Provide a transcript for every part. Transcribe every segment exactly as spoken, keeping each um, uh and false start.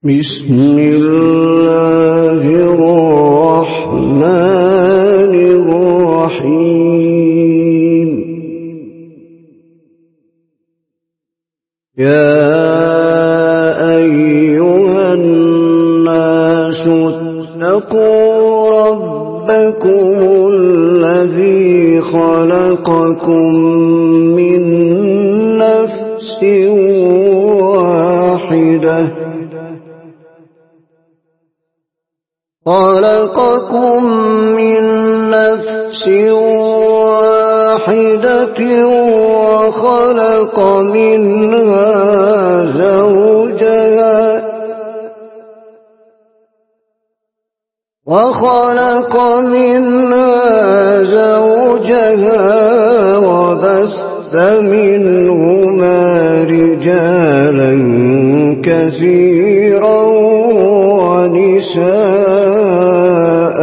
بسم الله الرحمن الرحيم. يا أيها الناس اتقوا ربكم الذي خلقكم من نفس واحدة خلقكم من نفس واحدة وخلق منها زوجها وخلق منها زوجها وبث منهما رجالا كثيرا ونساء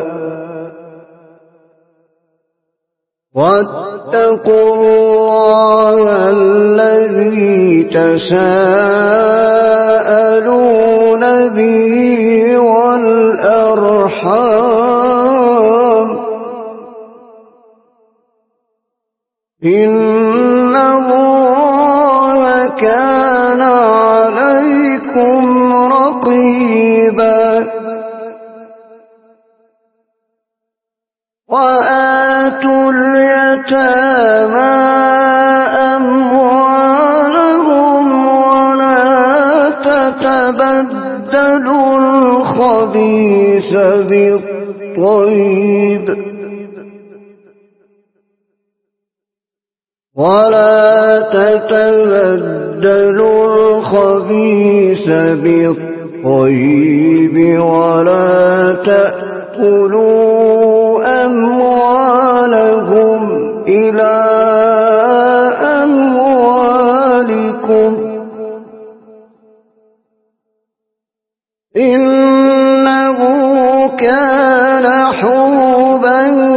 واتقوا الله الذي تساءلون به والأرحام إن الله كان عليكم رقيبا. وآتوا اليتامى أموالهم ولا تتبدلوا الخبيث بالطيب ولا تتبدلوا الخبيث بالطيب ولا تأكلوا أموالهم إلى أموالكم إنه كان حوبا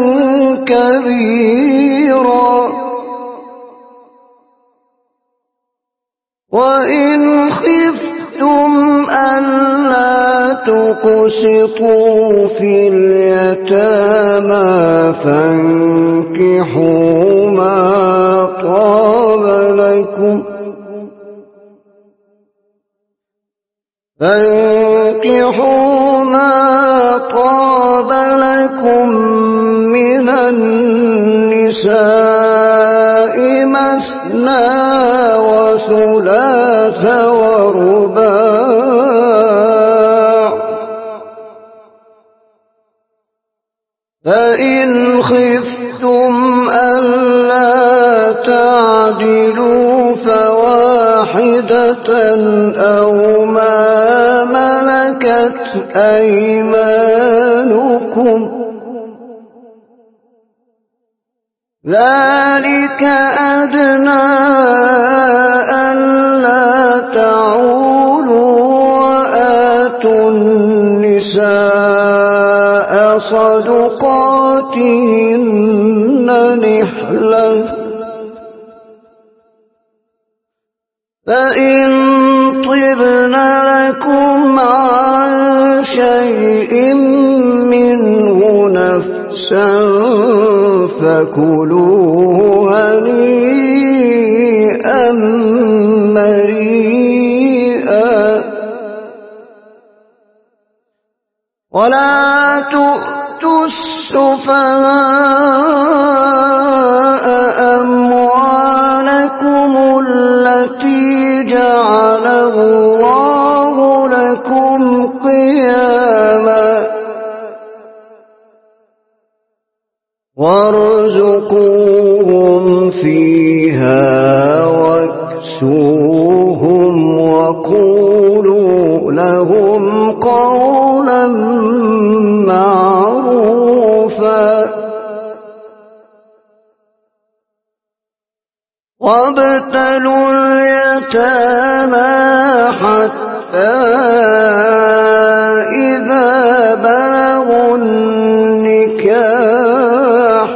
كبيرا. وإن خفتم ألا تقسطوا في اليتامى فانكحوا ما طاب لكم فانكحوا ما طاب لكم من النساء مثنى وثلاث ورباع فإن خفتم ألا تعدلوا فواحدة أو ما ملكت أيمانكم ذلك أدنى ألا تعولوا. وآتوا النساء صدقاتهن نحلة فإن طبن لكم عن شيء منه نفسا فكلوه هنيئا مريئا. ولا تؤتوا السفهاء أموالكم التي جعل الله لكم قياما وارزقوهم فيها واكسوهم وقولوا لهم قولا معروفا. وابتلوا اليتامى حتى إذا بلغوا النكاح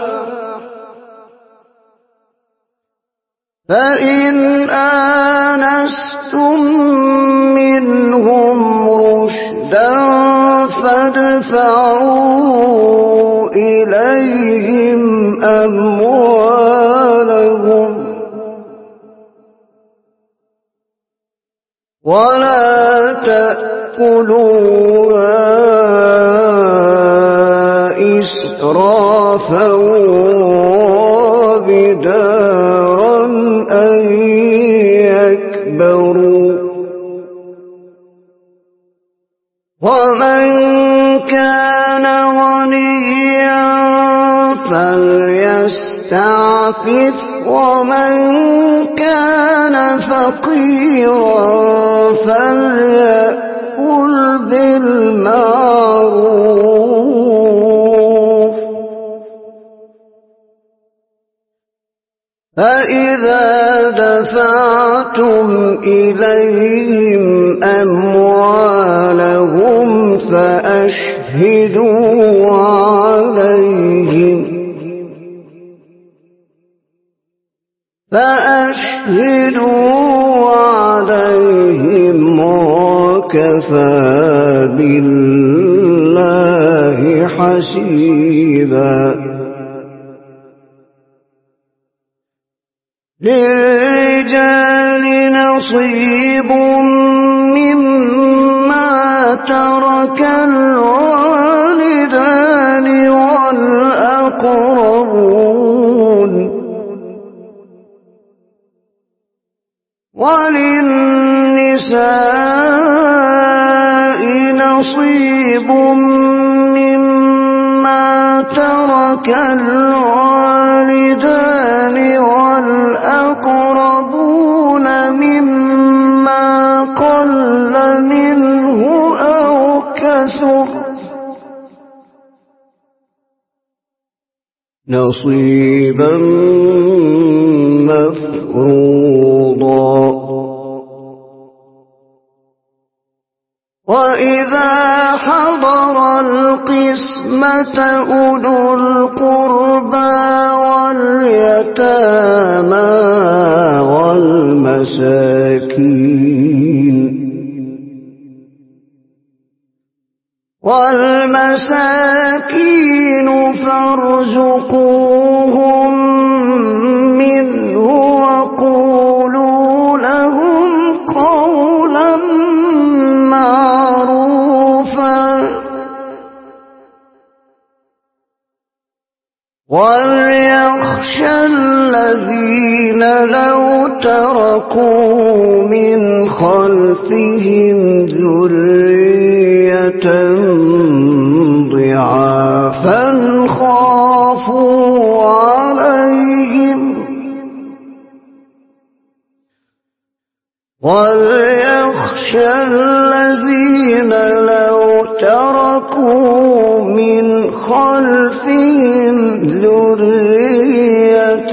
فإن آنستم منهم تأكلوها إسرافا وبدارا أن يكبروا ومن كان غنيا فليستعفف ومن كان فقيرا فليأكل بالمعروف فإذا دفعتم إليهم أموالهم فأشهدوا عليهم فأشهدوا عليهم وكفى بالله حسيبا للرجال نصيب مما ترك الوالدان والأقربون وللنساء نصيب مما ترك الوالدان والأقربون مما قل منه أو كثر نصيبا مفروضا وإذا حضر القسمة أولو القربى واليتامى والمساكين والمساكين فارزقوهم منه وقولوا لهم قولا معروفا وليخشى الذين لو تركوا من خلفهم ذرية ضعافا خافوا عليهم وليخشى الذين لو تركوا من خلفهم ذرية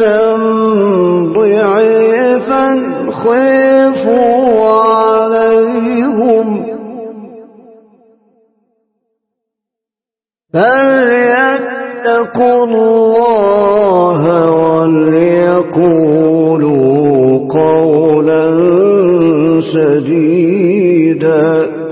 ضعافا خافوا عليهم فليتقوا الله وليقولوا قولا سديدا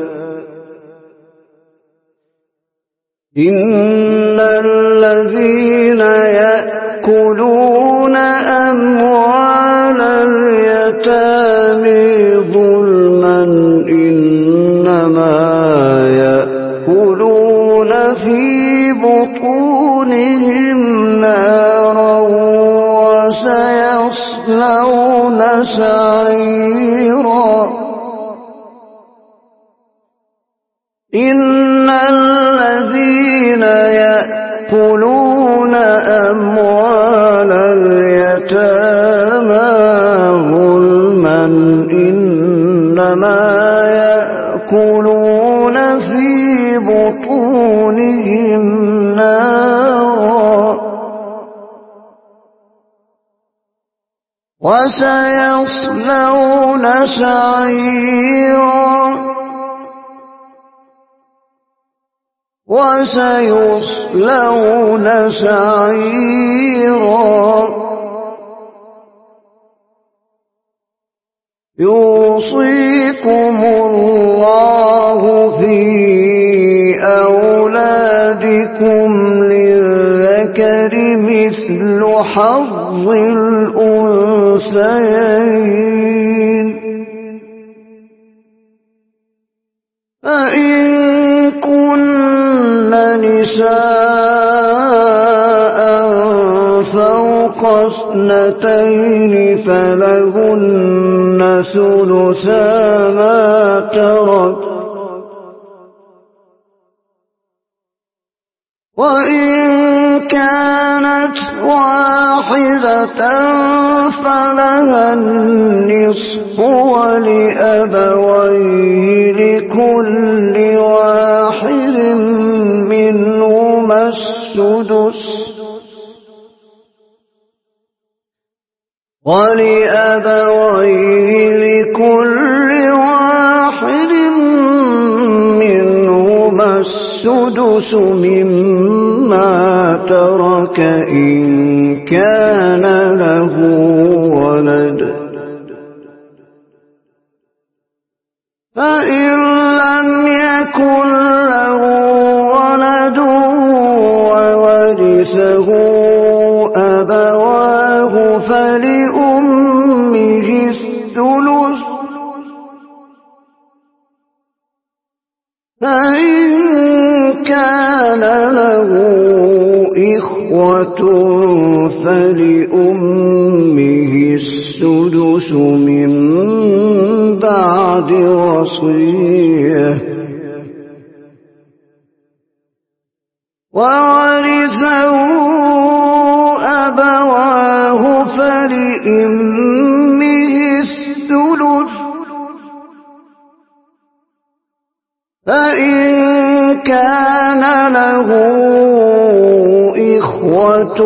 إن الذين يأكلون أموال اليتامى ظلما إنما يأكلون في بطونهم نارا وسيصلون سعيرا إن الذين يأكلون أموال اليتامى ظلما إنما يأكلون في بطونهم نارا وسيصلون سعيرا وسيصلون سعيرا يوصيكم الله في أولادكم للذكر مثل حظ الأنثيين فإن كن نساء فوق اثنتين فلهن ثلثا ما ترك، وإن كانت واحدة فلها النصف ولأبويه لكل واحد منهما السدس ولأبويه لكل واحد منهما السدس مما ترك إن كان له ولد، فإن لم يكن له ولد وورثه أبواه فلأمه الثلث، فإن كان له إخوة فلأمه السدس من بعد وصية، وورثه أبواه فلأمه الثلث، فإن كان له إخوة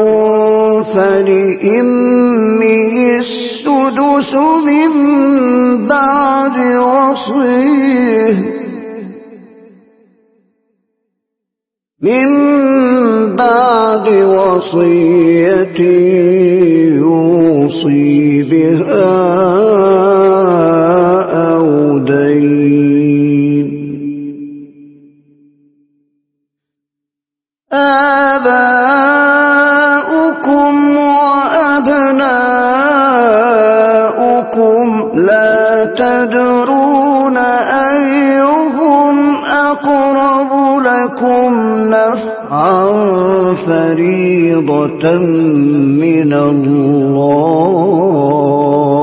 فلأمه السدس من بعد وصية من بعد وصية يوصي بها أو دين. آباؤكم وأبناؤكم لا تدرون أيهم أقرب لكم نفعا فريضة من الله،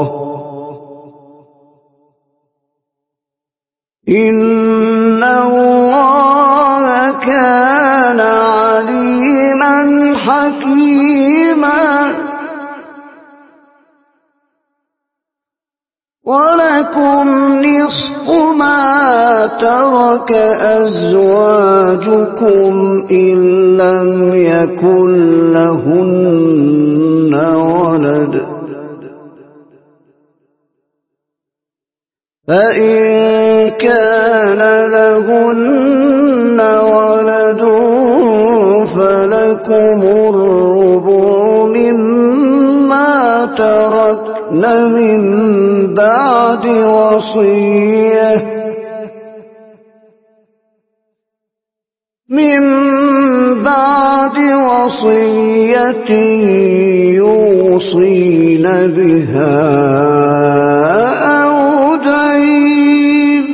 إن الله كان عليما حكيما. ولكم نصف ما ترك أزواجكم إن لم يكن لهن ولد، فإن كان لهن ولد فلكم الربع مما تركن من بعد وصية من بعد وصية يوصين بها أو دين،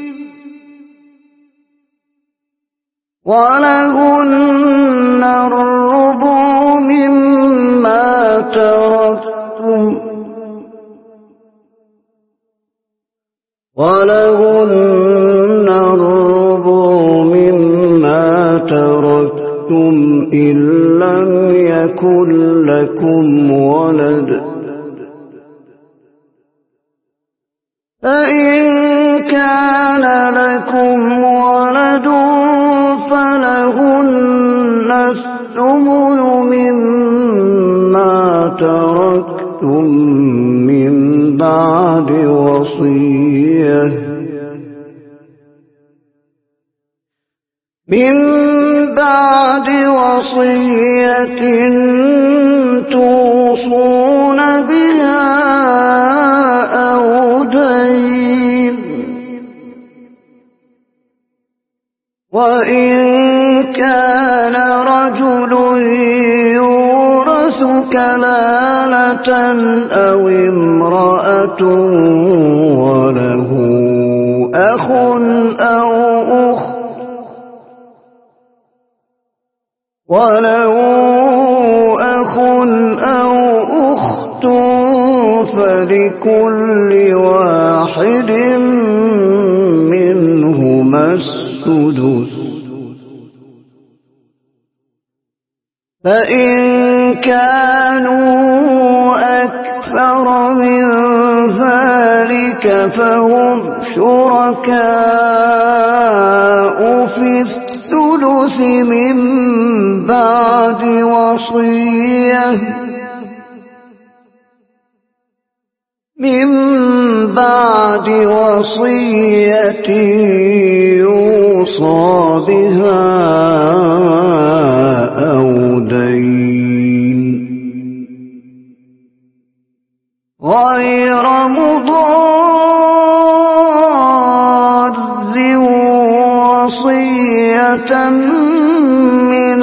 ولهن الربع مما تركتم ولهن الربع مما تركتم إن لم يكن لكم ولد، فإن كان لكم ولد فلهن الثمن مما تركتم من بعد وصية من بعد وصية توصون بها أو دين، وإن كان رجل يورث كلالة أو امرأة وله أخ أو أخت وله أخ أو أخت فلكل واحد منهما السدس فإن كانوا أكثر من ذلك فهم شركاء في الثلث من بعد وصية من بعد وصية يوصى بها أو دين غير مضار وصية من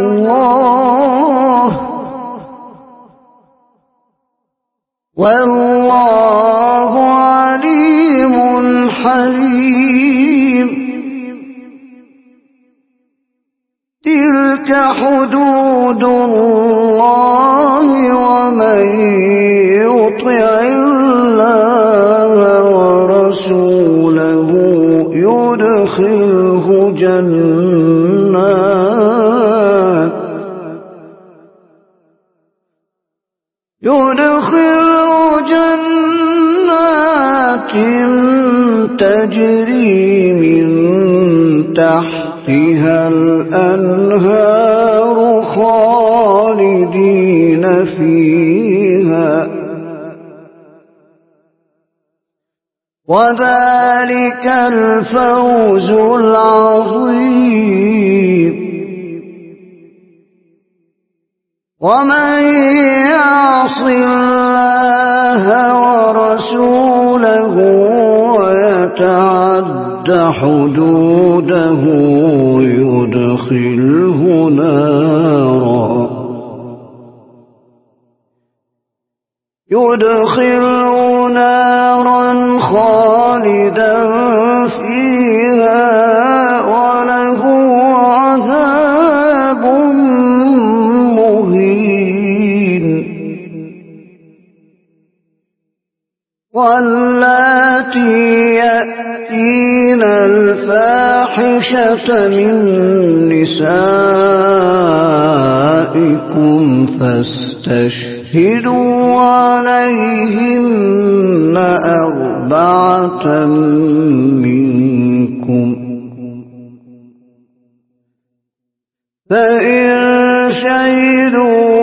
الله والله عليم حليم تلك حدود الله ومن يطع الله ورسوله يدخله جنات يدخله جنات تجري من تحتها الأنهار خالدين فيها وذلك الفوز العظيم ومن يعص الله ورسوله ويتعد حدوده يدخله نارا يدخله نارا خالدا فيها وله عذاب مهين واللاتي يأتين الفاحشة من نسائكم فاستشهدوا عليهن أربعة منكم فإن شهدوا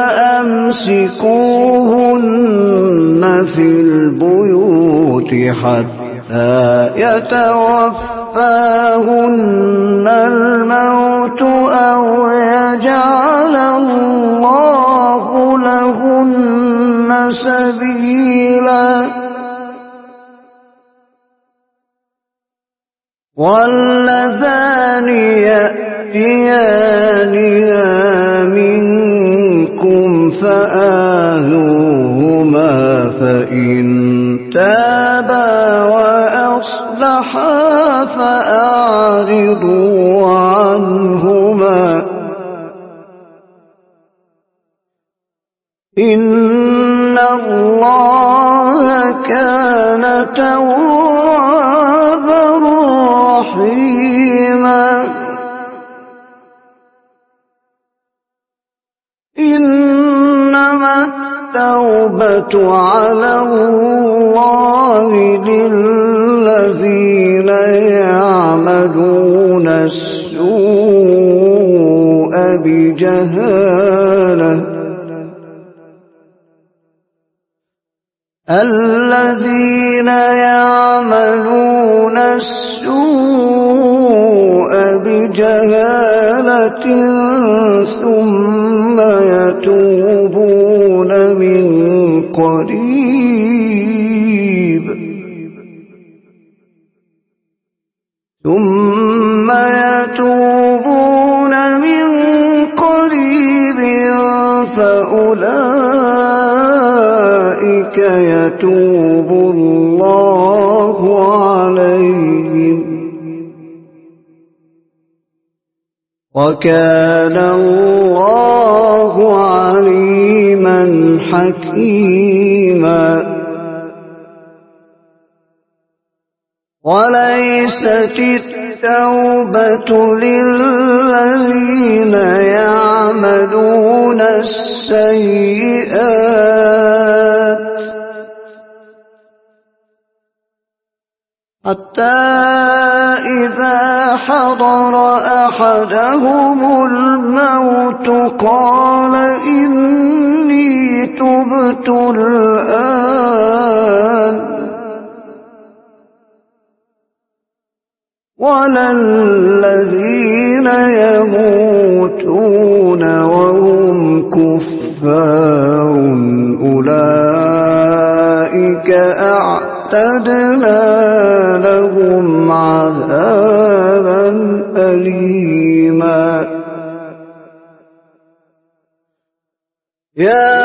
فأمسكوهن في البيوت حتى يتوفاهن الموت أو يجعل الله لهن سبيلا واللذان يأتيانها منكم فآذوهما فإن تابا وأصلحا فأعرضوا عنهما إن الله كان توابا رحيما إنما التوبة على الله للذين يعملون السوء بجهالة الذين يعملون السوء بجهالة ثم يتوبون من قريب ثم يتوبون من قريب فأولئك يتوب الله عليهم وكان الله عليما حكيما وليست التوبة للذين يعملون السيئات حتى إذا حضر أحدهم الموت قال إني تبت الآن ولا الذين يموتون وهم كفار أولئك أعتدنا لهم عذابا أليما يا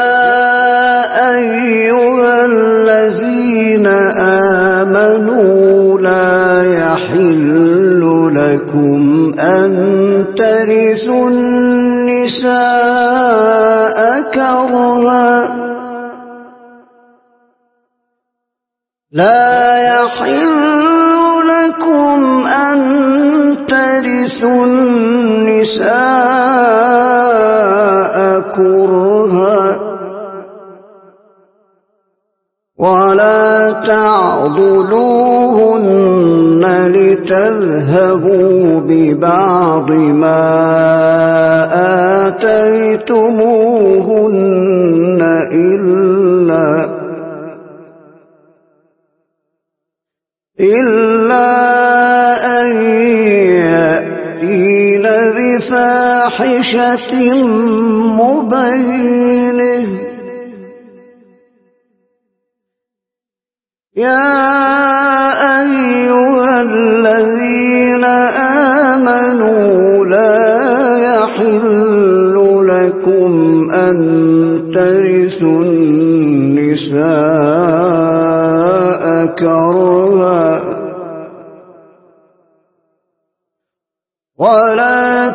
أيها الذين آمنوا لا يحل لكم أن ترثوا النساء كرها لا يحل لكم أن ترثوا النساء كرها ولا تعضلوهن لتذهبوا ببعض ما آتيتموهن إلا إلا أن يأتين بفاحشة مبينة يا أيها الذين آمنوا لا يحل لكم أن ترثوا النساء كرها ولا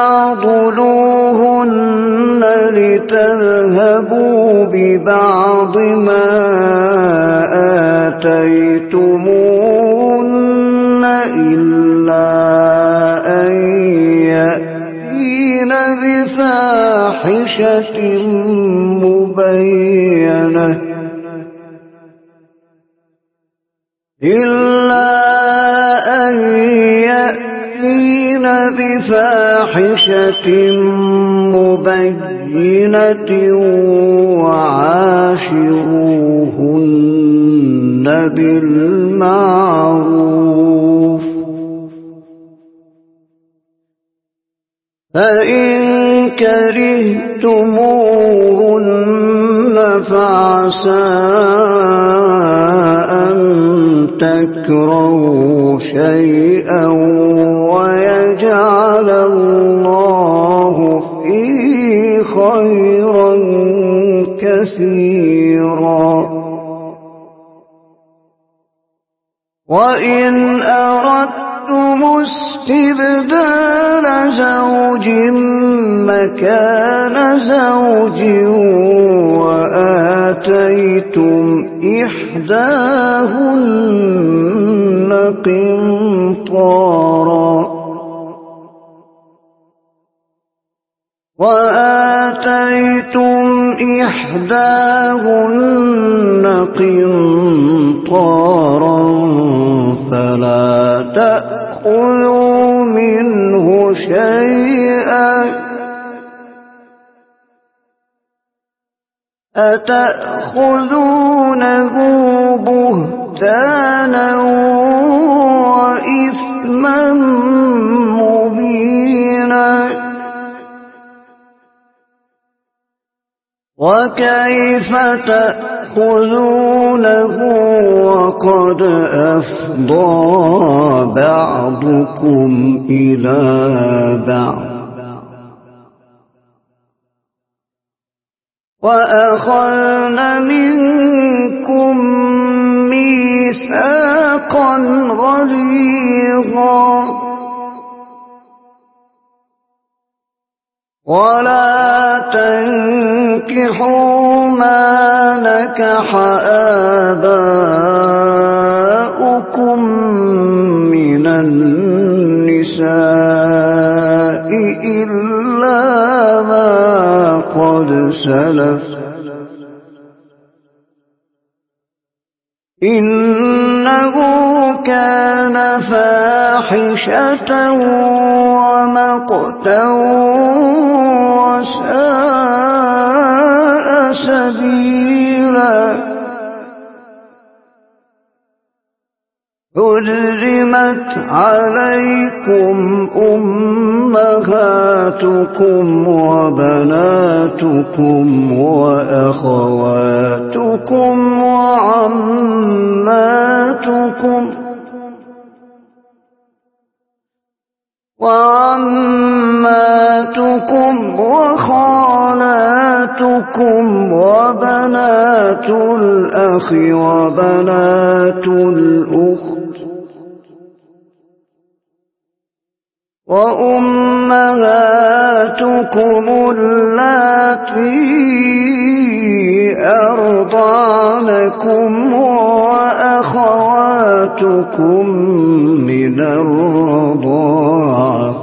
تعضلوهن لتذهبوا ببعض ما آتيتموهن إلا أن يأتين بفاحشة مبينة إلا أن يأتين بفاحشة مبينة وعاشروهن بالمعروف فإن كرهتموهن فعسى أن تكرهوا شيئا ويجعل الله فيه خيرا كثيرا وإن أردتم استبدال زوج مكان زوج وآتيتم إحداهن قنطارا وآتيتم إحداهن قنطارا فلا تأخذوا منه شيئا أتأخذونه بهتانا وإثما مبينا وكيف تأخذونه وقد أفضى بعضكم إلى بعض وأخذن منكم ميثاقا غليظا ولا تنكحوا ما نكح آباؤكم من النساء إلا ما قد سلف إنه كان فاحشة ومقتا وساء سبيلا حرمت عليكم أمهاتكم وبناتكم وأخواتكم وعماتكم وعماتكم وخالاتكم وبنات الأخ وبنات الأخت وأمهاتكم اللاتي أرضعنكم وأخواتكم من الرضاعة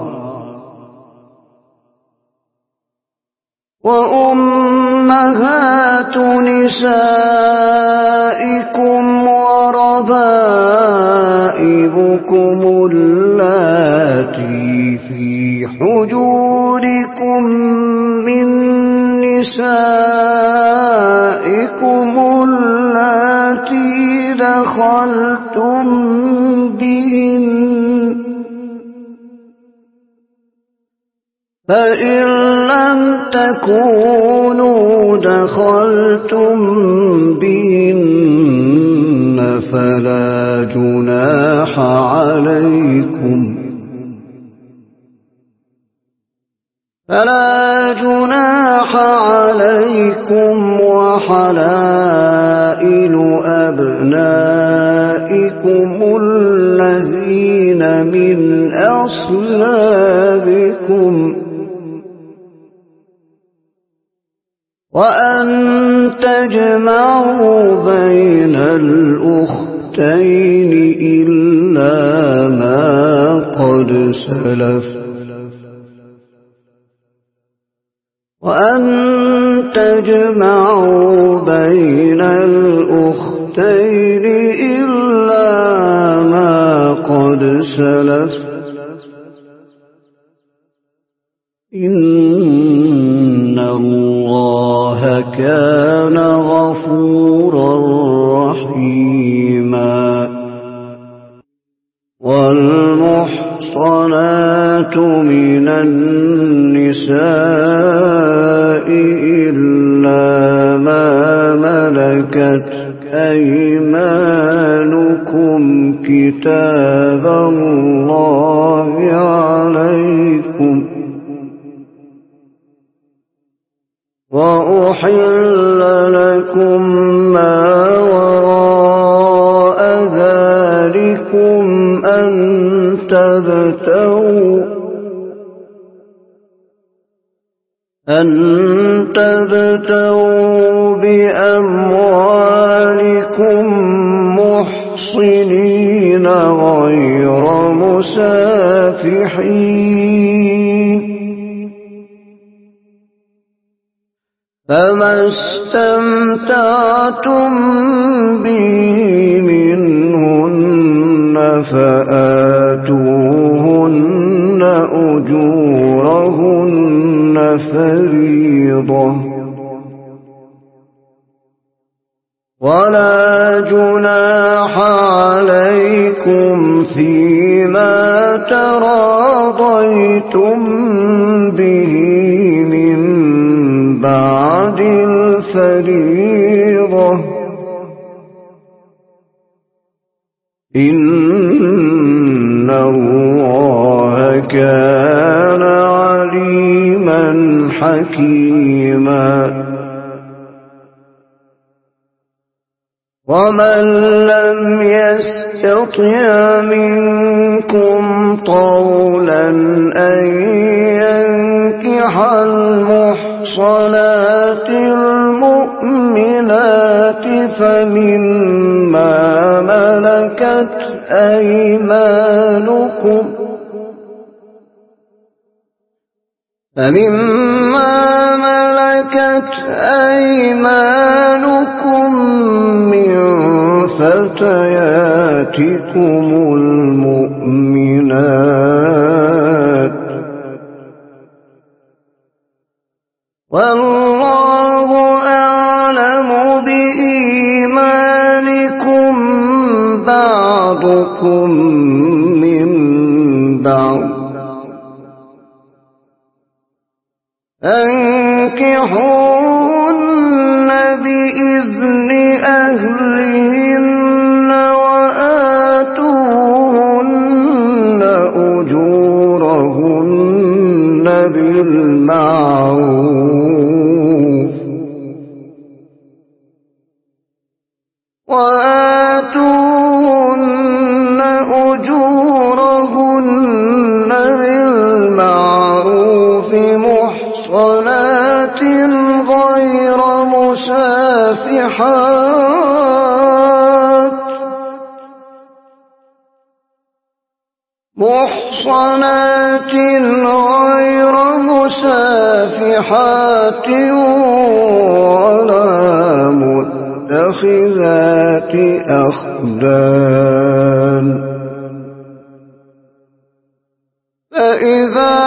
وأمهات نسائكم وربائبكم اللاتي في حجوركم من نسائكم اللاتي دخلتم بهن فإن لم تكونوا دخلتم بهن فلا جناح عليكم فلا جناح عليكم وحلائل أبنائكم الذين من أصلابكم وأن تجمعوا بين الأختين إلا ما قد سلف وأن تجمعوا بين الأختين إلا ما قد سلف إن الله كان غفورا رحيما والمحصنات من النساء إلا ما ملكت أيمانكم كتاب الله عليكم وأحل لكم ما وراء ذلكم أن تبتغوا أن تبتغوا بأموالكم محصنين غير مسافحين فما استمتعتم به منهن فآتوهن أجورهن فريضة ولا جناح عليكم فيما تراضيتم به من بعد الفريضة إن الله كان عليما حكيما ومن لم يستطع منكم طولا أن ينكح المحصنات المؤمنات فمما ملكت أيمانكم فمما ملكت أيمانكم من فتياتكم المؤمنات والله أعلم بإيمانكم بعضكم من بعض أنكحوهن بإذن أهلهن وآتوهن أجورهن بالمعروف وآتوهن أجورهن بالمعروف محصنات غير مسافحات محصنات غير مسافحات ولا متخذات أخدان فإذا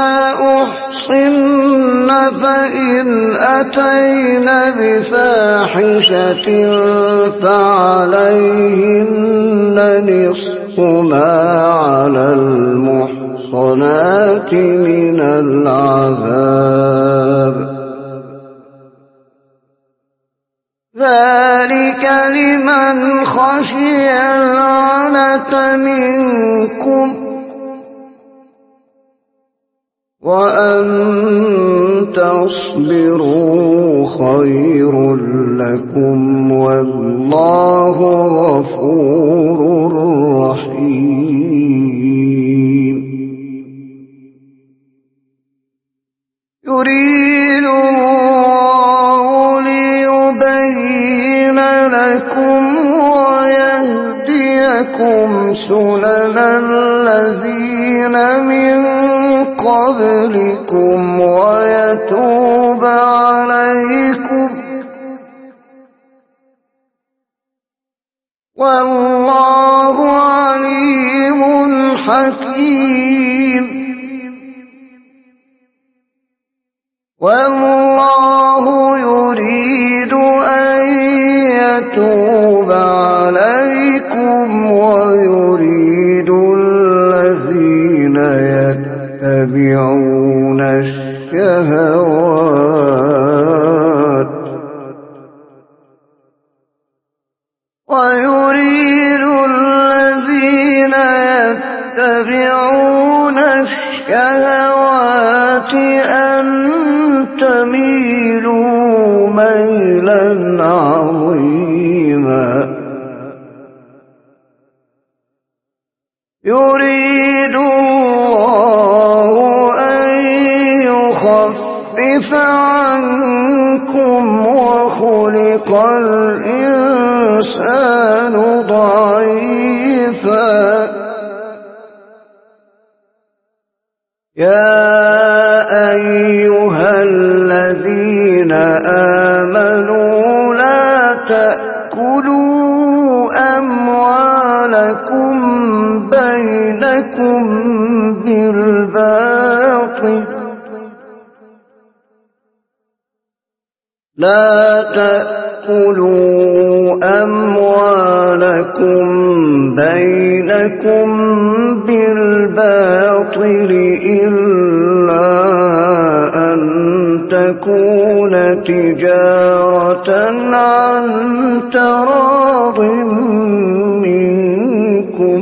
أحصن فإن أتين بفاحشة فعليهن نصف ما على المحصنات من العذاب ذلك لمن خشي العنة منكم وأن تصبروا خير لكم والله غفور رحيم يريد الله ليبين لكم ويهديكم سنن الذين من قبلكم ويتوب عليكم والله عليم حكيم والله يريد أن يتوب عليكم ويريد الذين يتبعون الشهوات ويريد الذين يتبعون الشهوات أن تميلوا ميلا عظيما يريد الله أن يخفف عنكم وخلق الإنسان ضعيفا يا أيها الذين آمنوا لا تأكلوا أموالكم بينكم بالباطل لا تأكلوا أموالكم بينكم بالباطل إلا أن تكون تجارة عن تراض منكم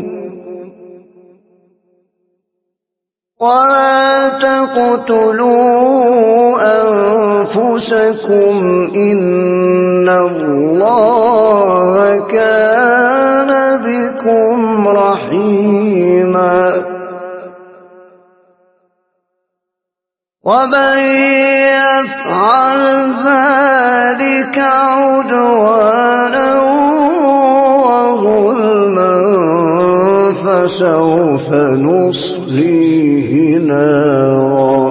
ولا تقتلوا أنفسكم إن الله وكان بكم رحيما ومن يفعل ذلك عدوانا وظلما فسوف نصليه نارا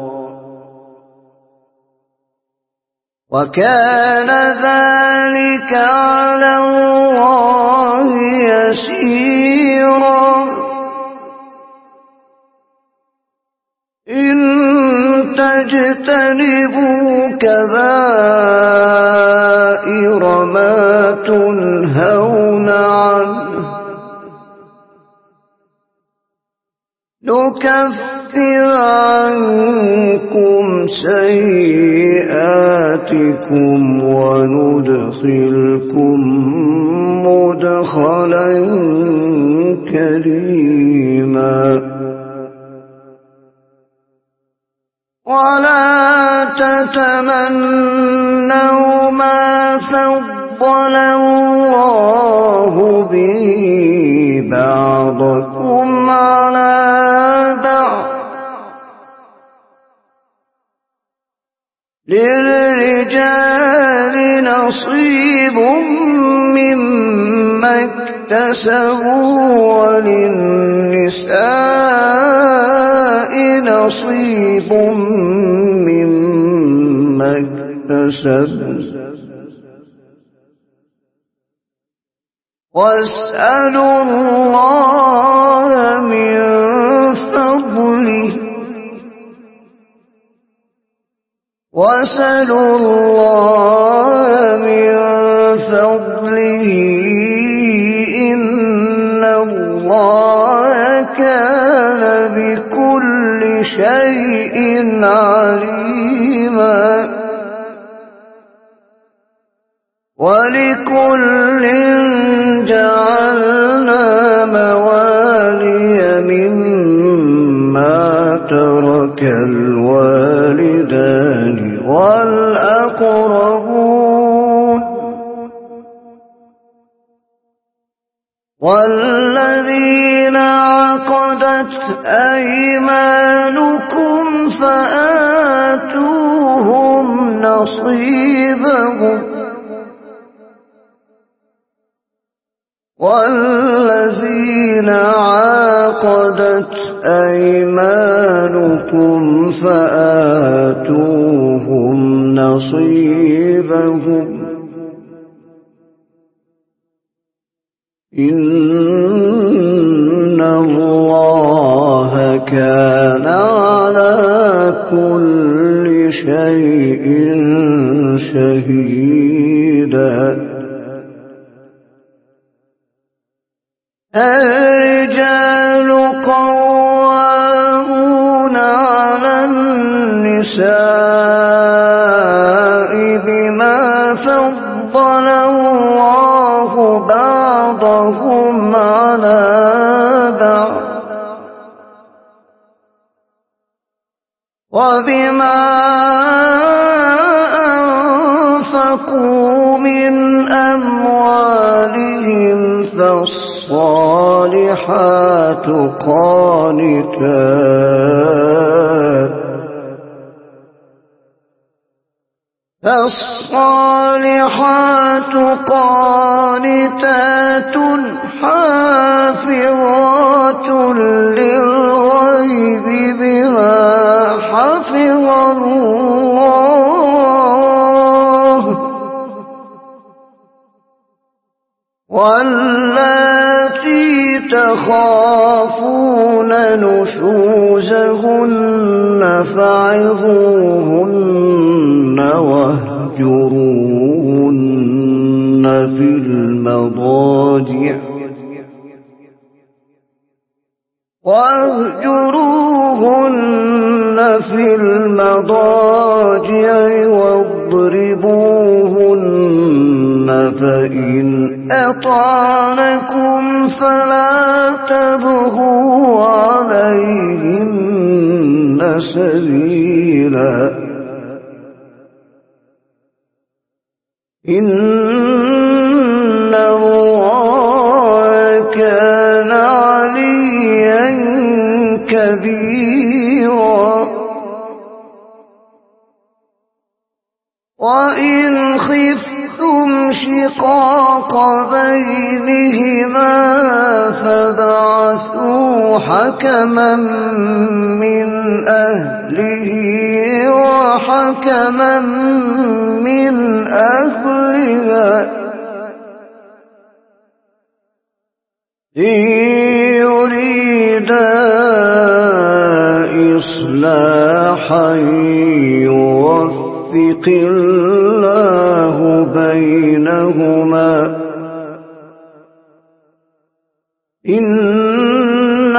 وكان ذلك على الله يسيرا إن تجتنبوا كبائر ما تنهون عنه نكفر عنكم سيئاتكم وندخلكم مدخلا كريما ولا تتمنوا ما فضل الله به بعضكم على بعض للرجال نصيب مما اكتسبوا وللنساء نصيب مما اكتسبوا واسألوا الله من فضله واسألوا الله من فضله إن الله كان بكل شيء عليما ولكل جعلنا موالي مما ترك الوالدان والأقربون والذين عقدت أيمانكم فآتوهم نصيبهم والذين عقدت أيمانكم فآتوهم نصيبهم إن الله كان على كل شيء شهيدا الرجال قوامون على النساء بما فضل الله بعضهم على بعض وبما أنفقوا من أموالهم فالصالحات قانتات فالصالحات قانتات حافظات للغيب بما حفظ الله واللاتي تخافون نشوزهن فعظوهن واهجروهن في المضاجع واهجروهن في المضاجع واضربوهن فإن أطعنكم فلا تبغوا عليهن سبيلا إن الله كبيرا وإن خفتم شقاق بينهما فابعثوا حكما من أهله وحكما من أهلها إن يريدا إصلاحا يوفق الله بينهما إن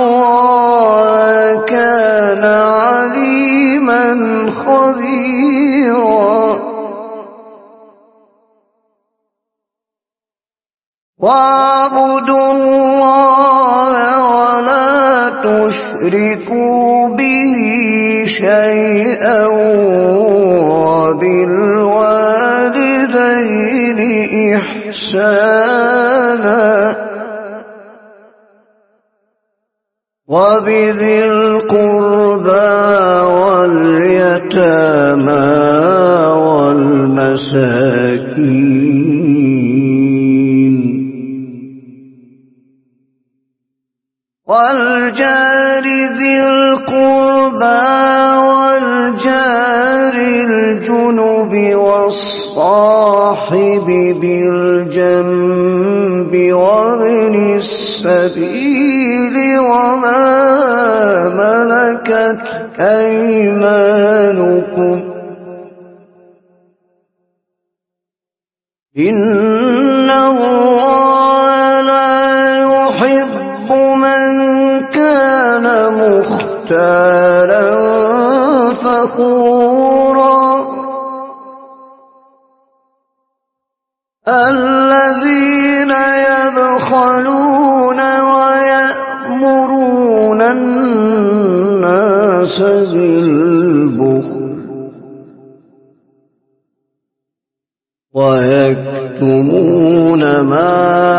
الله كان عليما خبيرا واعبدوا الله ولا تشركوا به شيئا وبالوالدين إحسانا وبذي القربى واليتامى والمساكين والجار ذي القربى والجار الجنب والصاحب بالجنب وابن السبيل وما ملكت أيمانكم إن الله لا يحب من كان مختالا فخورا الذين يبخلون ويأمرون الناس بالبخل ويكتمون ما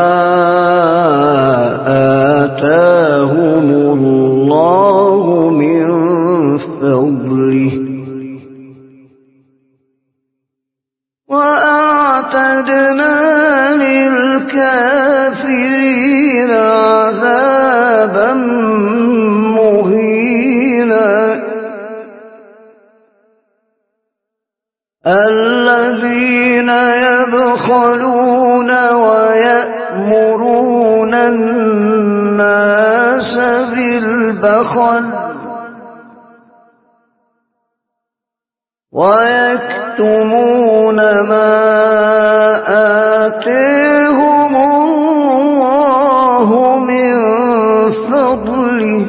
آتاهم الله من فضله وأعتدنا للكافرين عذابا مهينا الذين يبخلون ويأمرون الناس بالبخل ويكتمون ما آتاهم الله من فضله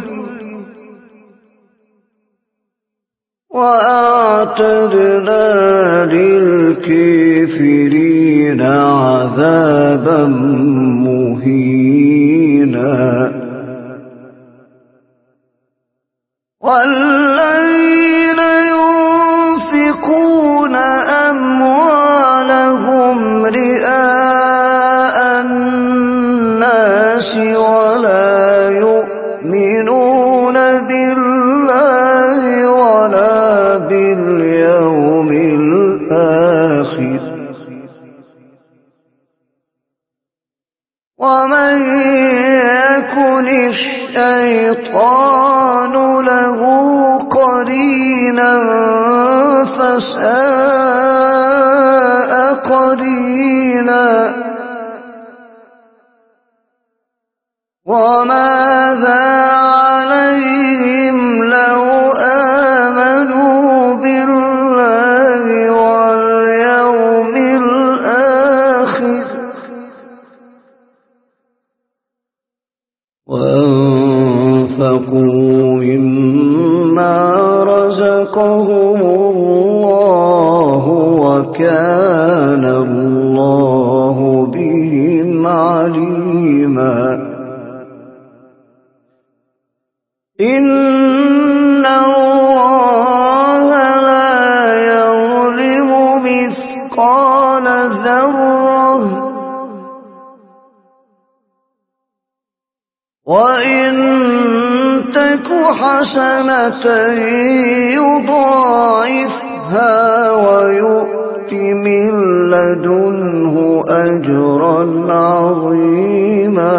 وأعتدنا للكافرين عذابا مهينا والذين ينفقون أموالهم رئاء الناس ولا يؤمنون بالله ولا باليوم الآخر ومن يكن الشيطان له قرينا فساء قرينا وماذا عليهم لو آمنوا بالله واليوم الآخر وأنفقوا مما رزقهم الله وكان الله بهم عليما إن الله لا يظلم مثقال ذرة وإن تك حسنة يضاعفها ويؤت من لدنه أجرا عظيما.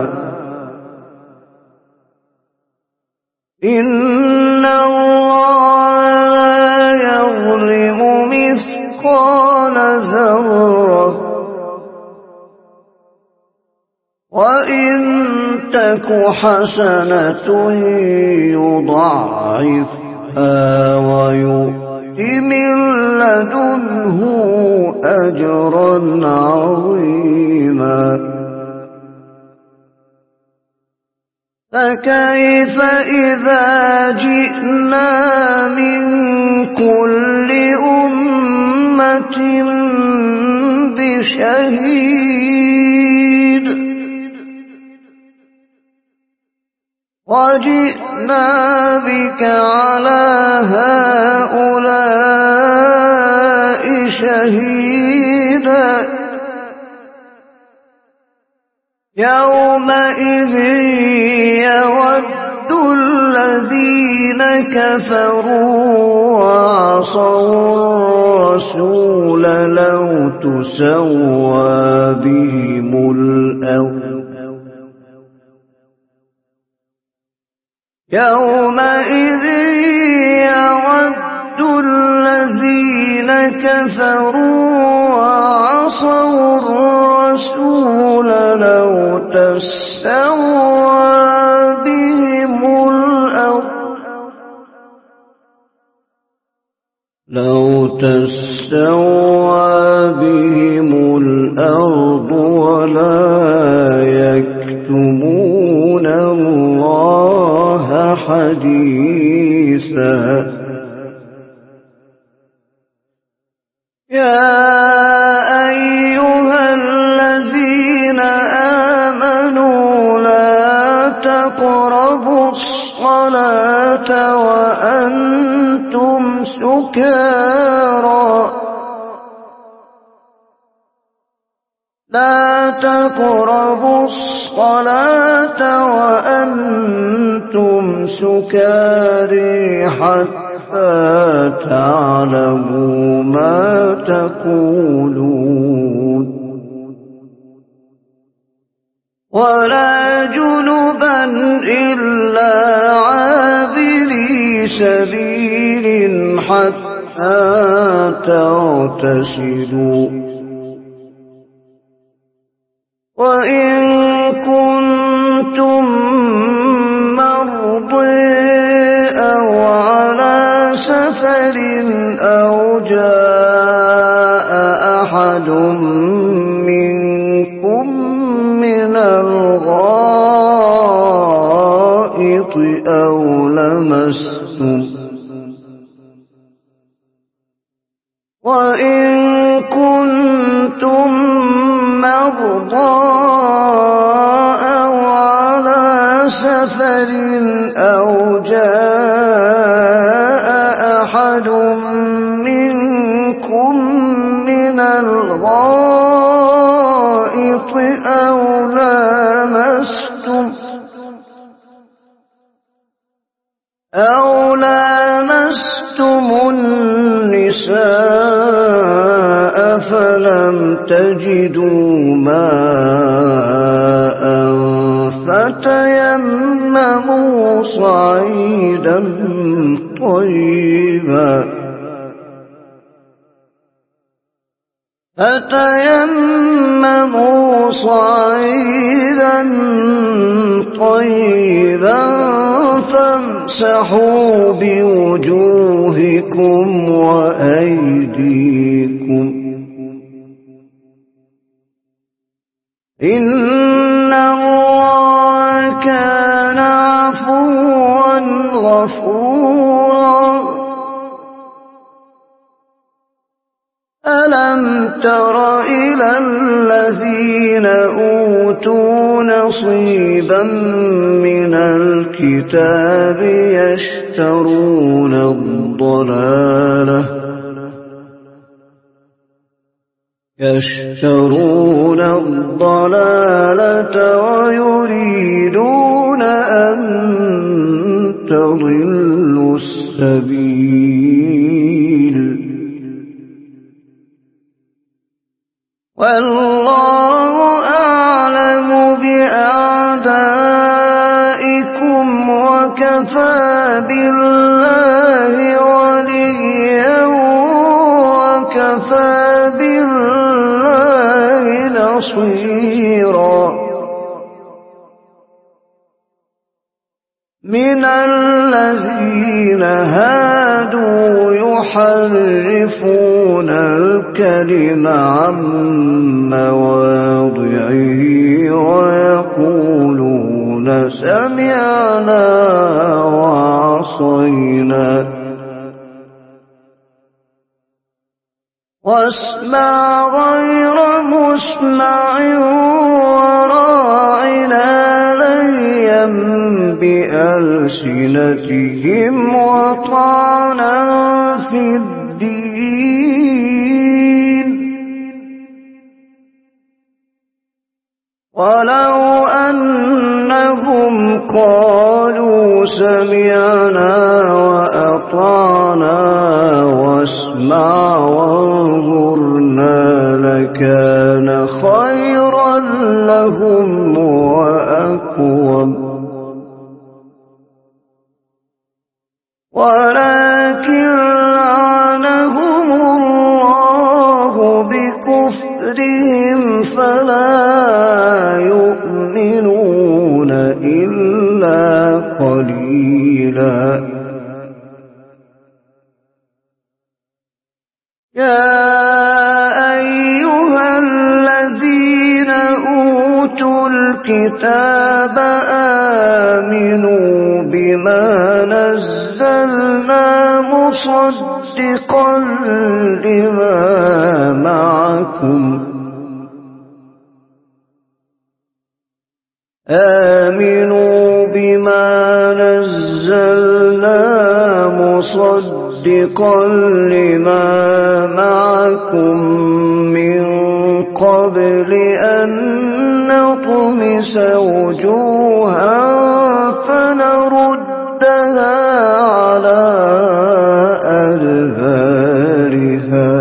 إن الله لا يظلم مثقال ذرة وإن تك حسنة يضاعفها ويؤت من لدنه أجرا عظيما. فكيف إذا جئنا من كل أمة بشهيد وجئنا بك على هؤلاء شهيدا. يومئذ يود الذين كفروا وعصوا الرسول لو تسوى بهم الأرض يومئذ يود الذين كفروا وعصوا الرسول لو تسوى بهم الأرض لو تسوى بهم الأرض ولا يكتمون الله حديثا. يا أيها الذين آمنوا لا تقربوا الصلاة وأنتم سكارى لا تقربوا الصلاة وأنتم سكارى حتى تعلموا ما تقولون ولا جنبا إلا عابري سبيل حتى تغتسلوا. وإن كنتم مرضى أو على سفر أو جاء أحد منكم من الغائط أو لمستم وإن كنتم مرضى أو على سفر أو جاء أحد منكم من الغائط أو لامستم أو لامستم النساء فلم تجدوا ماء فتيمموا صعيدا طيبا فتيمموا صعيدا طيبا فامسحوا بوجوهكم وأيديكم إن الله كان عفوا غفورا. ألم تر إلى الذين أوتوا نصيبا من الكتاب يشترون الضلالة يشترون الضلالة ويريدون أن تضلوا السبيل والله أعلم بأعدائكم وكفى بالله وليا وكفى بالله نصيرا من الذين هادوا يحرفون الكلم عن مواضعه ويقولون سمعنا وعصينا واسمع غير مسمع وراعنا ليا بألسنتهم وطعنا في الدين ولو أنهم قالوا سمعنا وأطعنا واسمع وانظرنا لكان خيرا لهم وأقوم ولكن لعنهم الله بكفرهم فلا يؤمنون إلا قليلا يا أيها الذين أوتوا الكتاب آمنوا بما نزلنا مصدقا لما معكم آمنوا بما نزلنا مصدقا لما معكم من قبل أن نطمس وجوها فنردها على أدبارها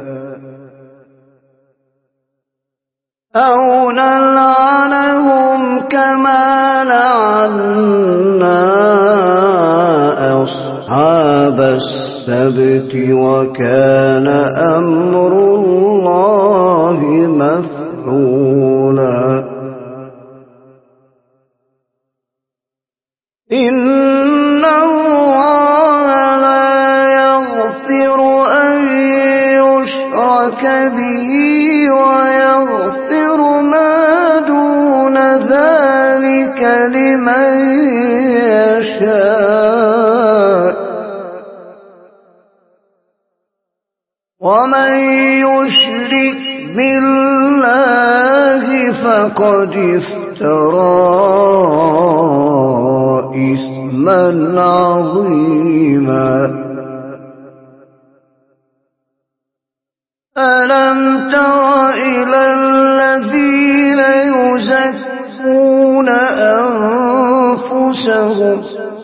أو نلعنهم كما لعنا أصحاب السبت وكان أمر الله مفعولا إن الله لا يغفر أن يشرك به ويغفر ما دون ذلك لمن يشاء ومن يشرك بالله فقد افترى إثما عظيما ألم تر إلى الذين يزكون أنفسهم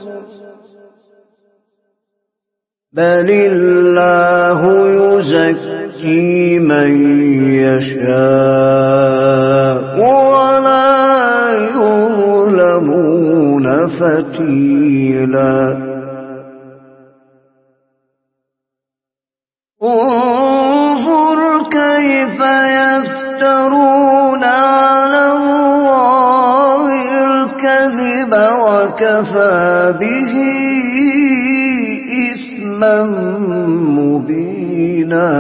بل الله يزكي من يشاء ولا يظلمون فتيلا انظر كيف يفترون على الله الكذب وكفى به إثما مبينا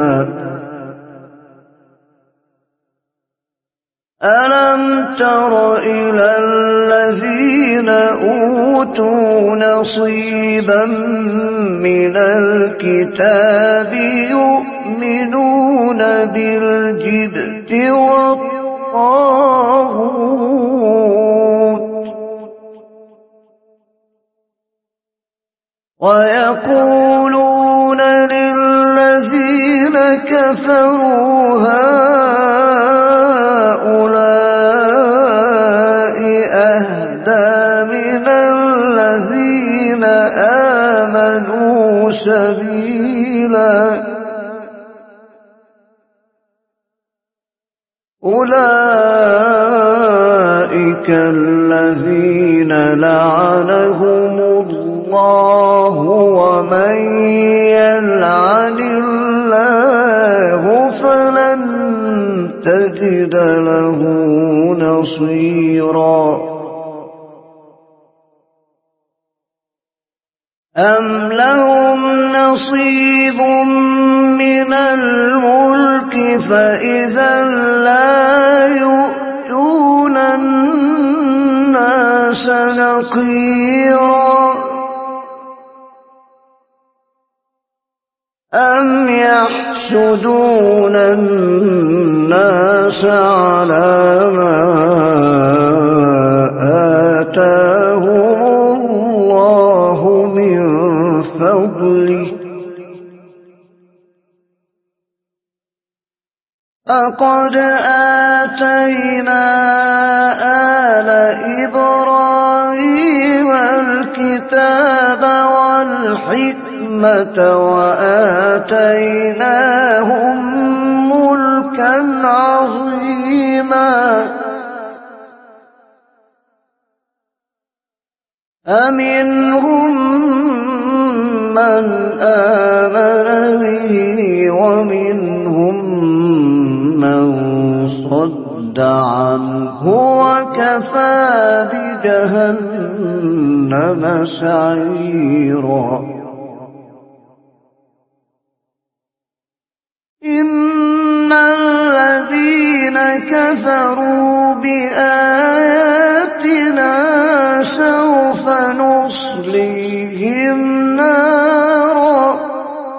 ألم تر إلى الذين أوتوا نصيبا من الكتاب يؤمنون بالجبت والطاغوت ويقولون للذين كفروا هؤلاء أهدى من الذين آمنوا سبيلا أولئك الذين لعنهم الله ومن يلعن الله فلن تجد له نصيرا أم لهم نصيب من الملك فإذا لا يؤتون الناس نقيرا أم يحسدون الناس على ما آتاهم الله من فضله فقد آتينا آل إبراهيم الكتاب والحكمة وآتيناهم ملكا عظيما أمنهم من آمن به ومنهم من صد عنه وكفى بجهنم سعيرا إن الذين كفروا بآياتنا سوف نصليهم نارا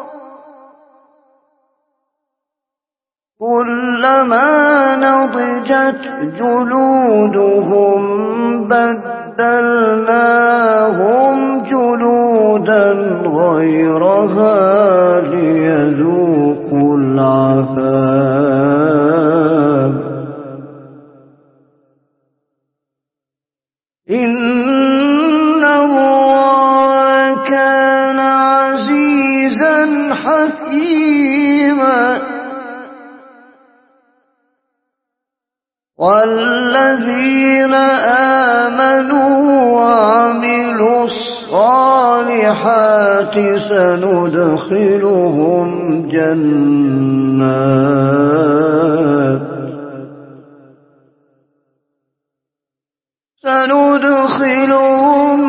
كلما نضجت جلودهم بدلناهم جلودا غيرها ليذوقوا العذاب إن الله كان عزيزا حكيما والذين آمنوا وعملوا الصالحات سندخلهم جنات سندخلهم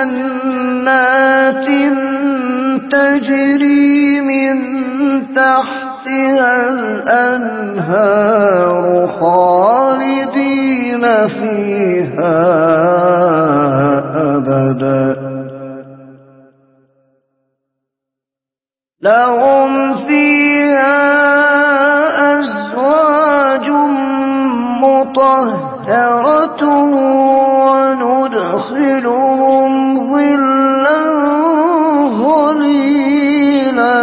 جنات تجري من تحتها الأنهار خالدين فيها أبدا لهم فيها أزواج مطهرة وندخلهم ظلا ظليلا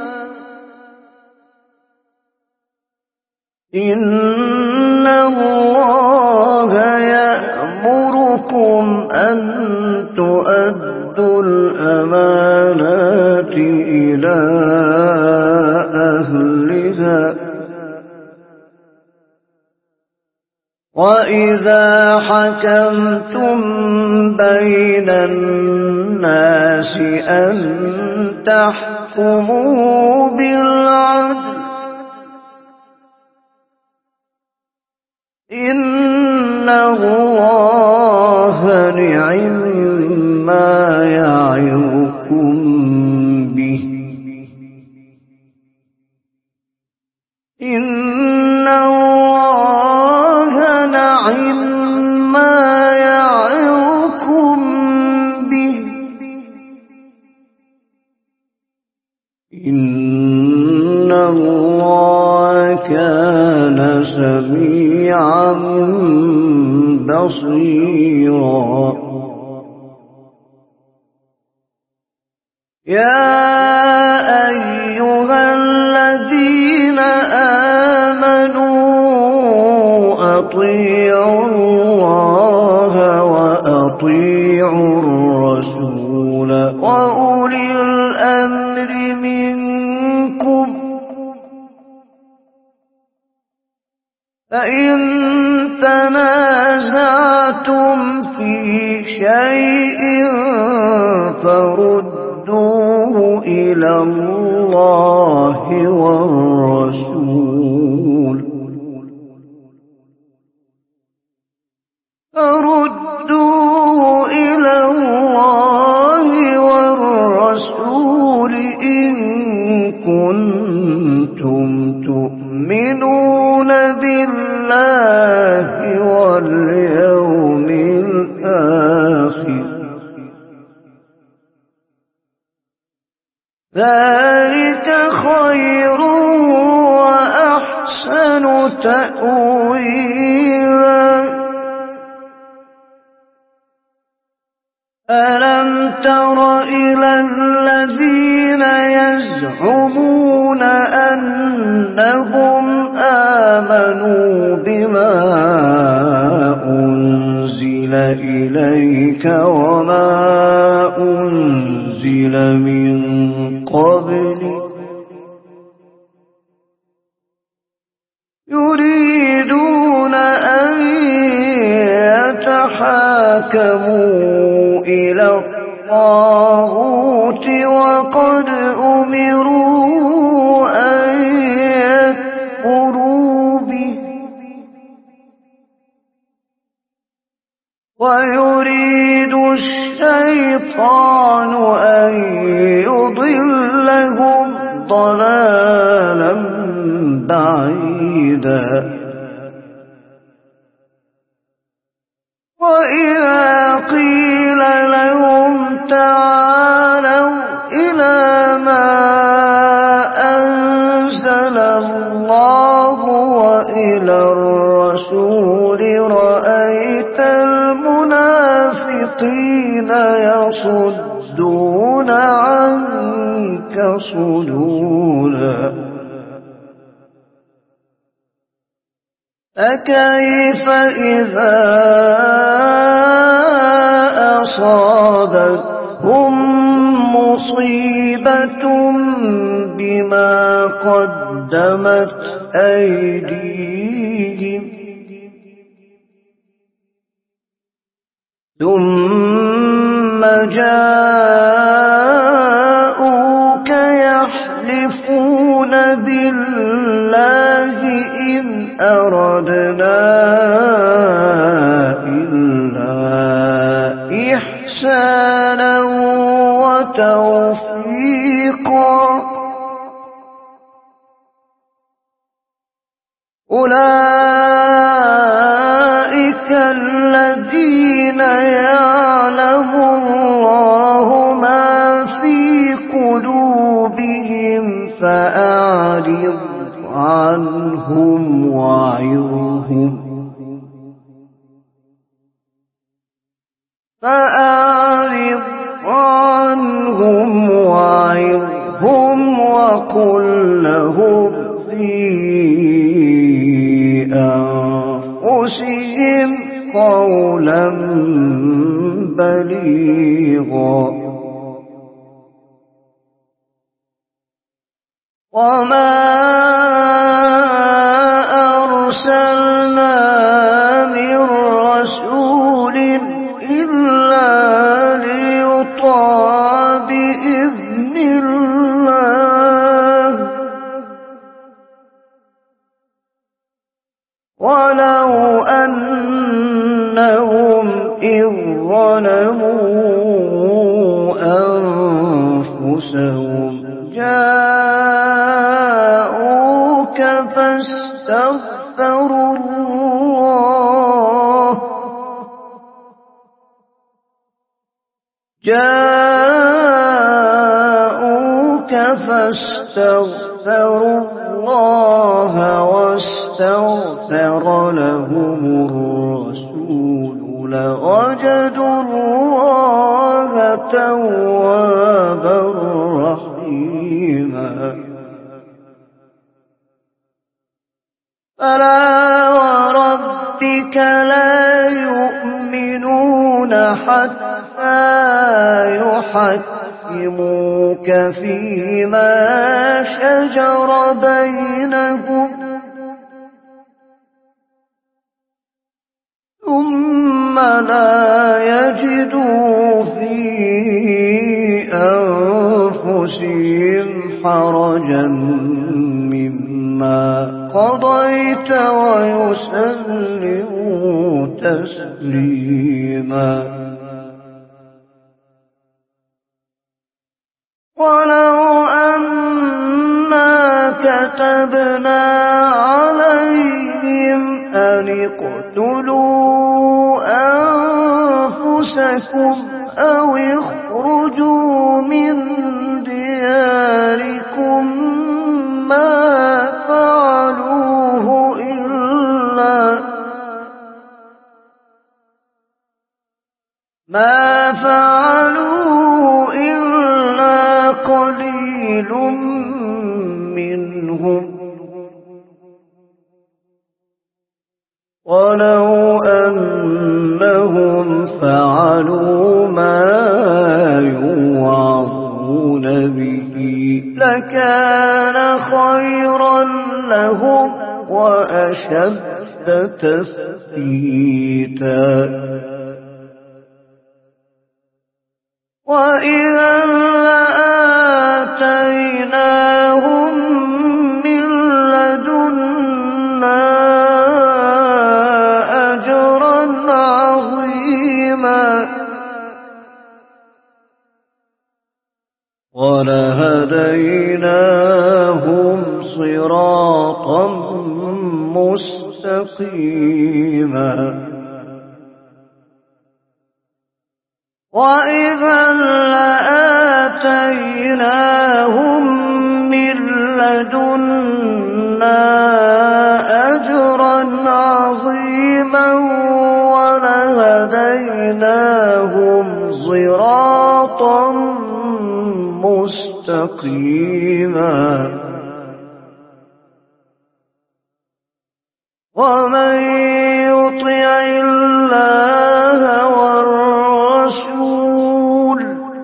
إن الله يأمركم أن تؤدوا الأمانات إلى أهلها وإذا حكمتم بين الناس أن تحكموا بالعدل إن الله نعما يعظكم به إن الله نعما يعظكم به إن الله كان سميعا بصيرا يا أيها الذين آمنوا أطيعوا الله وأطيعوا الرسول وأولي الأمر منكم فإن تنازعتم في شيء فردوه إلى الله والرسول فردوه إلى الله والرسول إن كنتم تؤمنون بالله واليوم الآخر ذلك خير وأحسن تأويلا ألم تر إلى الذين يزعمون أنهم آمنوا بما أنزل إليك وما أنزل من قبلك يريدون أن يتحاكموا إلى الطاغوت وقد أمروا أن يكفروا به ويريد الشيطان أن يضلهم ضلالا بعيدا وإذا قيل لهم تعالوا إلى ما أنزل الله وإلى الرسول رأيت المنافقين يصدون عنك صدودا فكيف إذا أصابتهم مصيبة بما قدمت أيديهم ثم جاءوك يحلفون بالله إن أردنا إلا إحسانا وتوفيقا أولئك الذين يعلم الله ما في قلوبهم فأعرض عنهم وعظهم فأعرض عنهم وعظهم وقل لهم في أنفسهم قولا بليغا وما أرسلنا من رسول إلا ليطاع بإذن الله ولو أنهم إذ ظلموا أنفسهم جاءوك فاستغفروا الله جاءوك فاستغفروا الله واستغفر لهم الرسول لوجدوا الله توابا رحيما فلا وربك لا يؤمنون حتى يحكموك يحكموك فيما شجر بينهم ثم لا يجدوا في أنفسهم حرجا مما قضيت ويسلموا تسليما ولو أنا كتبنا عليهم أن اقتلوا أنفسكم أو اخرجوا من دياركم ما فعلوه إلا ما فعلوه إلا قليل منهم ولو أنهم فعلوا ما يوعظون به لكان خيرا لهم وأشد تثبيتا وإذا لآتيناهم من لدنا أجرا عظيما ولهديناهم صراطا مستقيما وإذا لآتيناهم من لدنا أجرا عظيما ولهديناهم صراطا مستقيما ومن يطع الله والرسول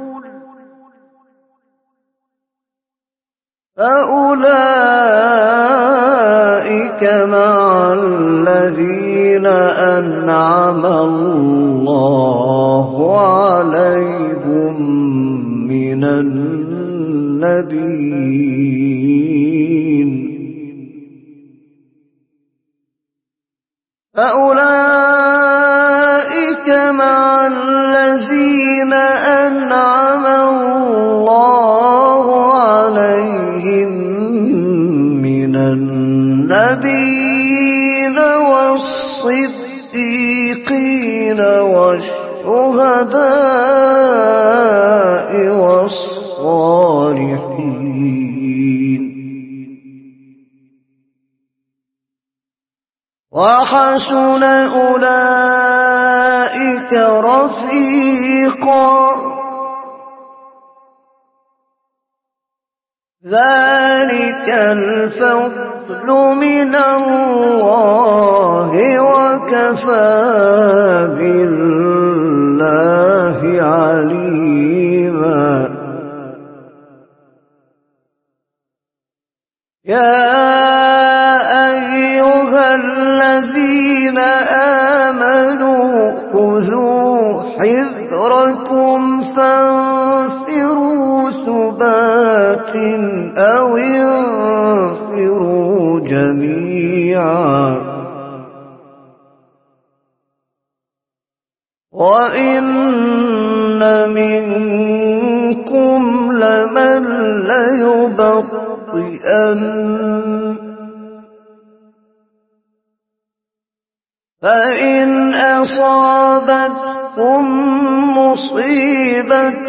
فأولئك مع الذين أنعم الله عليهم من النبيين فأولئك مع الذين أنعم الله عليهم من النبيين والصديقين والشهداء والصالحين وحسن أولئك رفيقا ذلك الفضل من الله وكفى بالله عليما يا أيها الذين آمنوا خذوا حذركم فانفروا ثبات أو انفروا جميعا وإن منكم لمن ليبطئن فإن أصابتكم مصيبة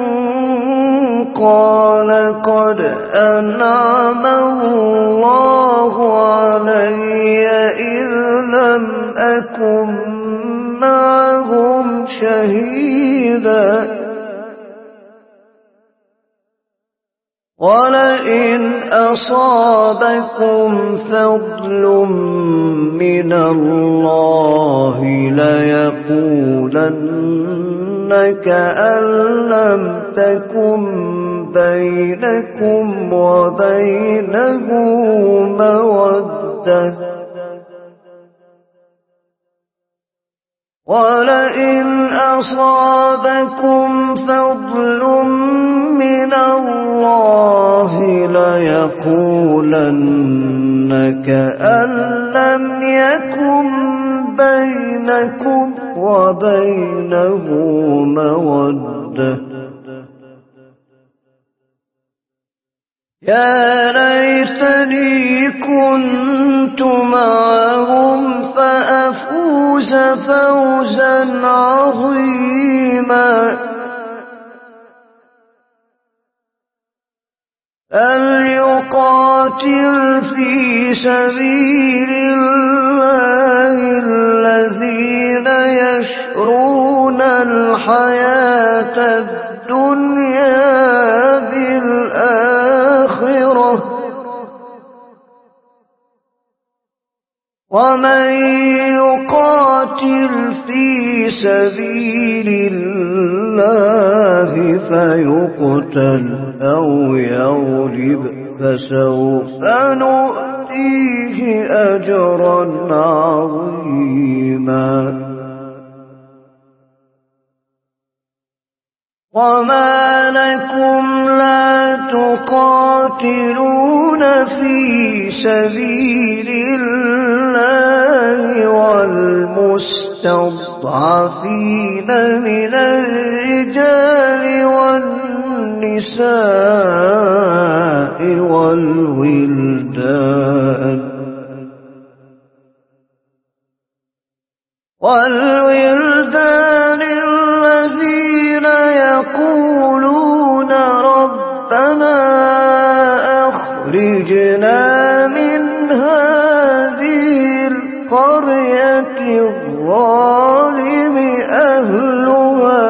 قال قد أنعم الله علي إذ لم أكن معهم شهيدا ولئن أصابكم فضل من الله ليقولن كأن لم تكن بينكم وبينه مودة ولئن أصابكم فضل من الله ليقولن كأن لم يكن بينكم وبينه مودة يا ليتني كنت معهم فأفوز فوزا عظيما فليقاتل في سبيل الله الذين يشرون الحياة الدنيا بالآخرة ومن يقاتل في سبيل الله فيقتل أو يغلب فسوف نؤتيه أجرا عظيما وما لكم لا تقاتلون في سبيل الله والمستضعفين من الرجال والنساء والولدان والولدان الذين يقولون ربنا أخرجنا من هذه القرية الظالم أهلها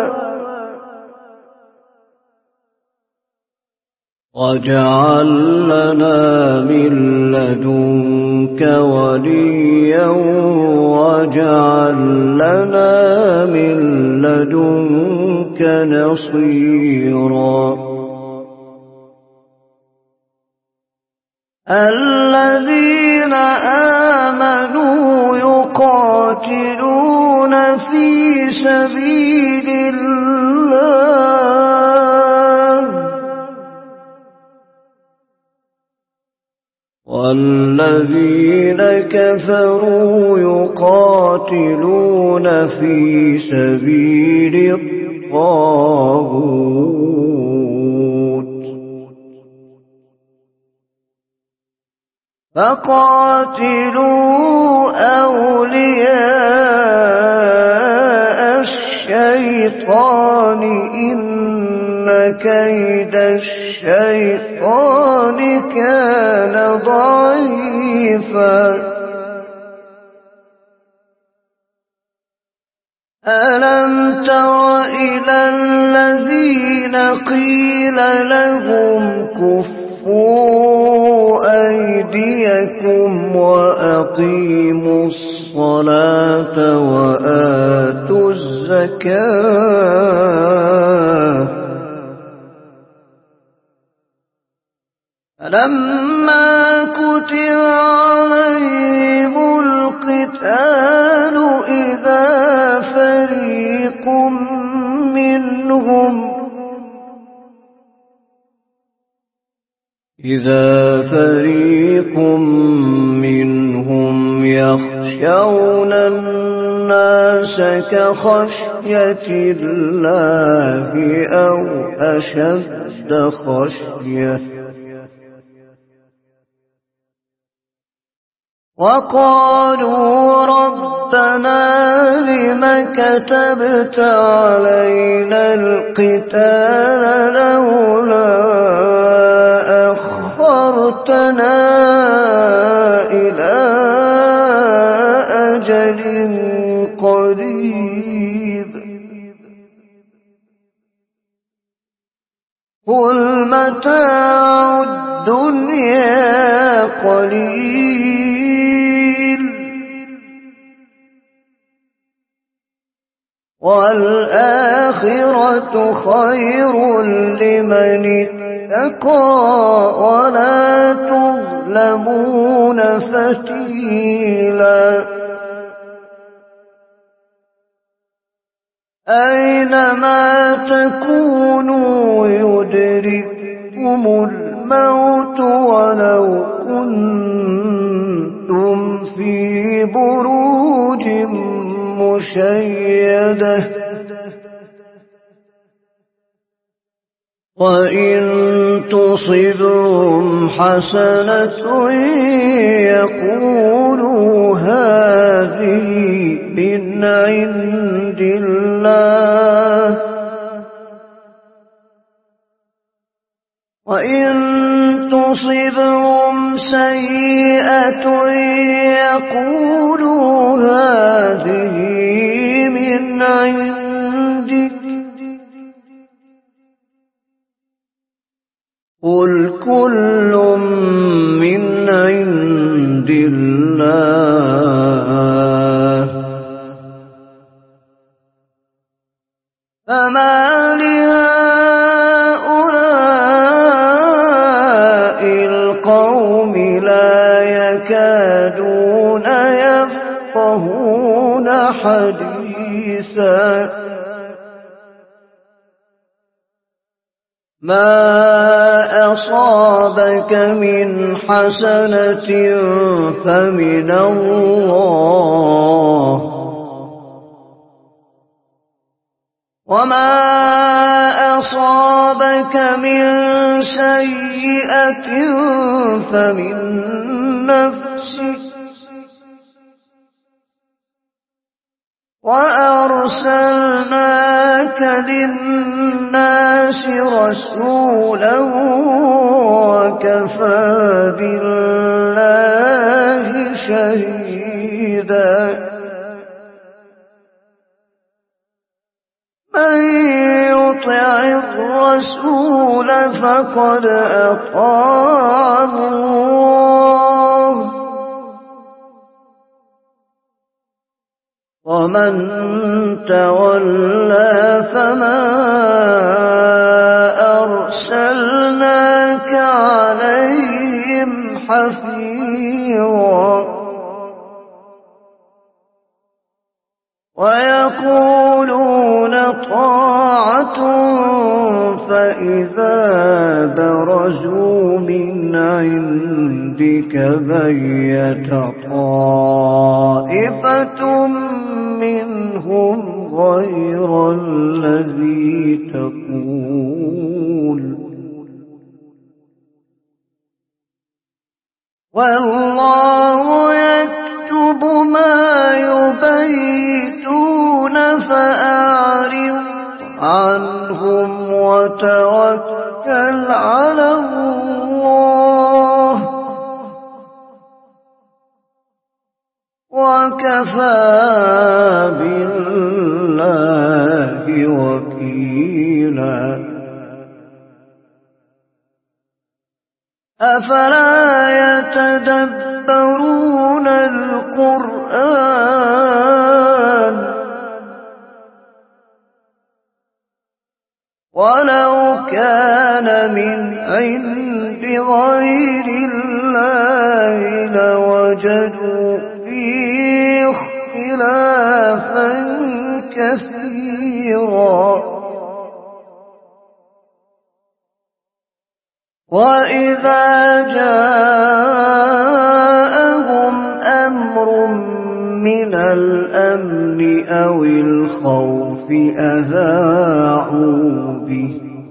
واجعل لنا من لدنك وليا واجعل لنا من لدنك نصيرا الذين آمنوا يقاتلون في سبيل الله والذين كفروا يقاتلون في سبيل الطاغوت فقاتلوا أولياء الشيطان إن كيد الشيطان كان ضعيفا ألم تر إلى الذين قيل لهم كفوا أيديكم وأقيموا الصلاة وآتوا الزكاة فلما كتب عليهم القتال إذا فريق منهم إذا فريق منهم يخشون الناس كخشية الله أو أشد خشية وقالوا ربنا لم كتبت علينا القتال لولا أخرتنا إلى أجل قريب قل متاع الدنيا قليل والآخرة الآخرة خير لمن اتقى ولا تظلمون فتيلا أينما تكونوا يدرككم الموت ولو كنتم في بروج مشيدة وإن تصبهم حسنة يقولوا هذه من عند الله وإن تصبهم سيئة يقولوا هذه من عندك قل كل من عند الله فما لهؤلاء القوم لا يكادون يفقهون حديثا ما أصابك من حسنة فمن الله وما أصابك من سيئة فمن نفسك وأرسلناك للناس رسولا وكفى بالله شهيدا من يطع الرسول فقد أطاع الله ومن تولى فما أرسلناك عليهم حفيظا ويقولون طاعة فإذا برزوا من عندك بيت طائفة منهم غير الذي تقول والله يكتب ما يبيتون فأعرض عنهم وتوكل على الله وكفى بالله وكيلا أفلا يتدبرون القرآن ولو كان من عند غير الله لوجدوا فيه اختلافا كثيرا وإذا جاءهم أمر من الأمن أو الخوف أذاعوا به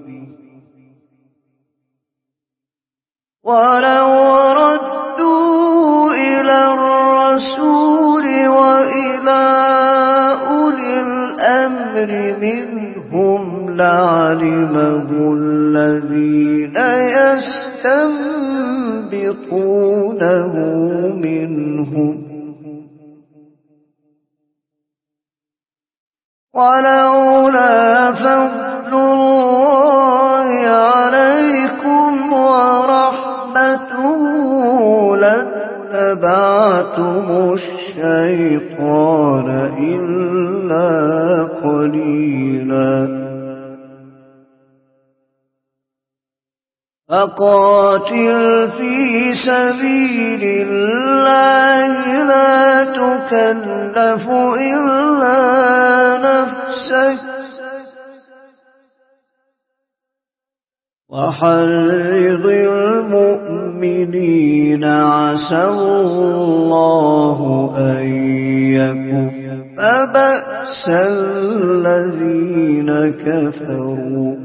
ولو ردوا إلى الرسول وإلى أولي الأمر منهم لعلمه الذين يستنبطونه منهم ولولا فضل الله عليكم ورحمته لاتبعتم الشيطان إلا قليلا فقاتل في سبيل الله لا تكلف إلا نفسك وحرض المؤمنين عسى الله أن يكف بأس الذين كفروا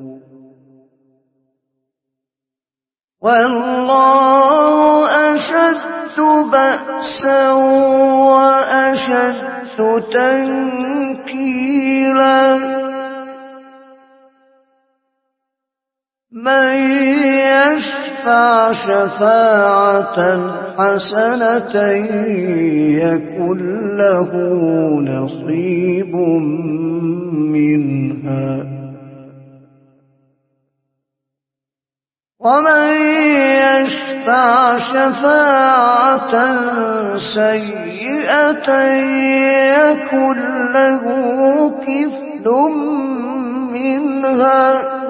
والله أشد بأسا وأشد تنكيلا من يشفع شفاعة حسنة يكن له نصيب منها ومن يشفع شفاعة سيئة يكن له كفل منها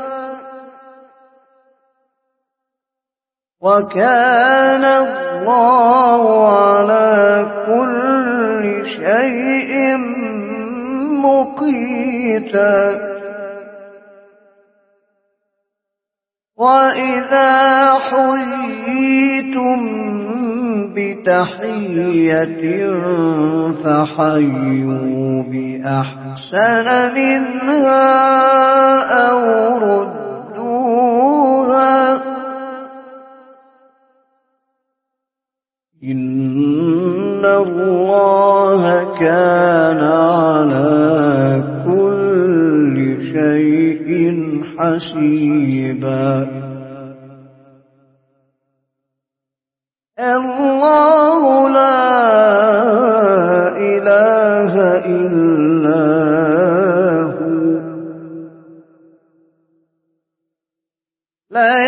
وكان الله على كل شيء مقيتا وإذا حييتم بتحية فحيوا بأحسن منها أو ردوها إن الله كان على كل شيء حسيبا الله لا إله إلا هو لا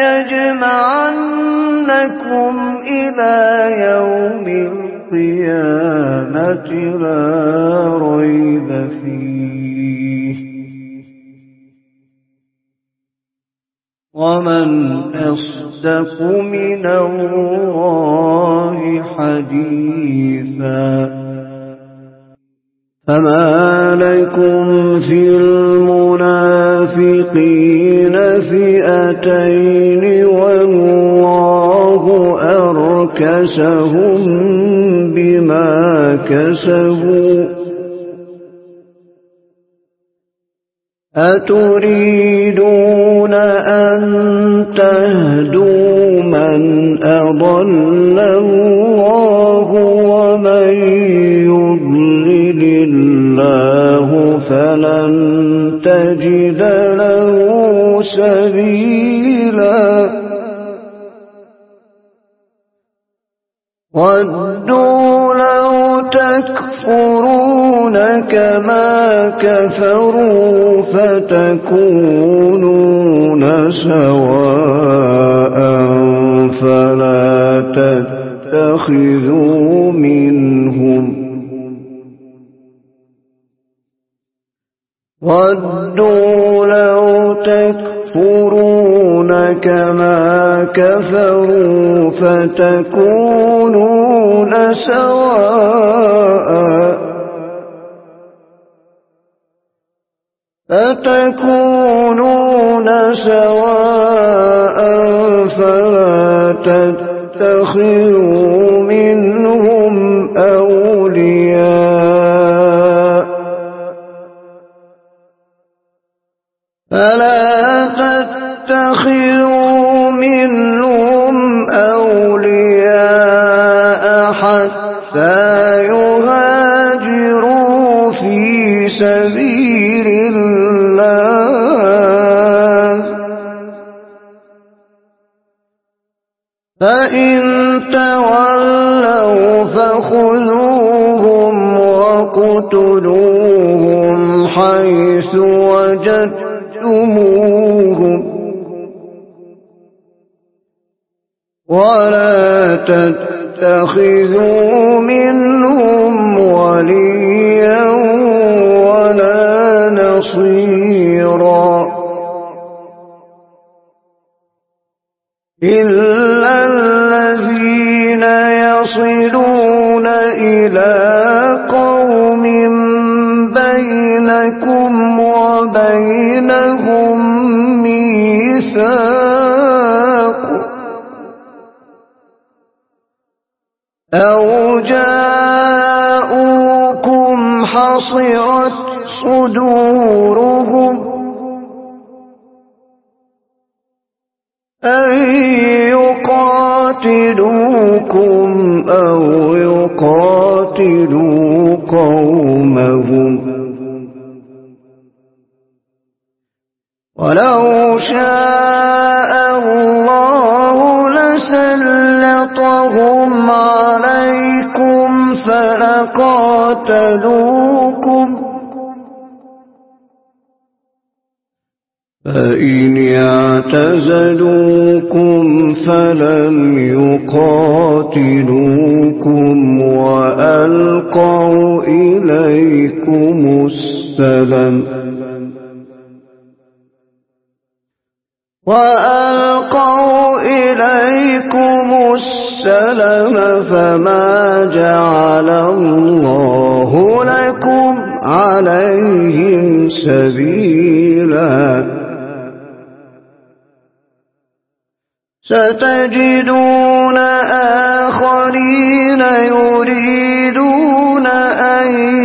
يجمعنكم إلى يوم القيامة لا ريب فيه ومن أصدق من الله حديثا فما لكم في المنافقين فئتين والله أركسهم بما كسبوا أتريدون أن تهدوا من أضل الله ومن يضلل الله فلن تجد له سبيلا ودوا لو تكفرون كما كفروا فتكونون سواء فلا تتخذوا منهم ودوا لو تكفرون كما كفروا فتكونون سواء فتكونون سواء فلا تتخذوا منهم أولياء فلا تتخذوا منهم أولياء حتى يهاجروا في سبيل الله فإن تولوا فخذوهم واقتلوهم حيث وجدتموهم ولا تتخذوا منهم وليا ولا نصيرا إلا الذين يصلون إلى قوم بينكم وبينهم ميثاق أو جاءوكم حصرت صدورهم أن يقاتلوكم أو يقاتلوا قومهم ولو شاء الله لسلطهم عليكم فلقاتلوكم فإن اعتزلوكم فلم يقاتلوكم وألقوا إليكم السلم وألقوا إليكم السلم فما جعل الله لكم عليهم سبيلا ستجدون آخرين يريدون أن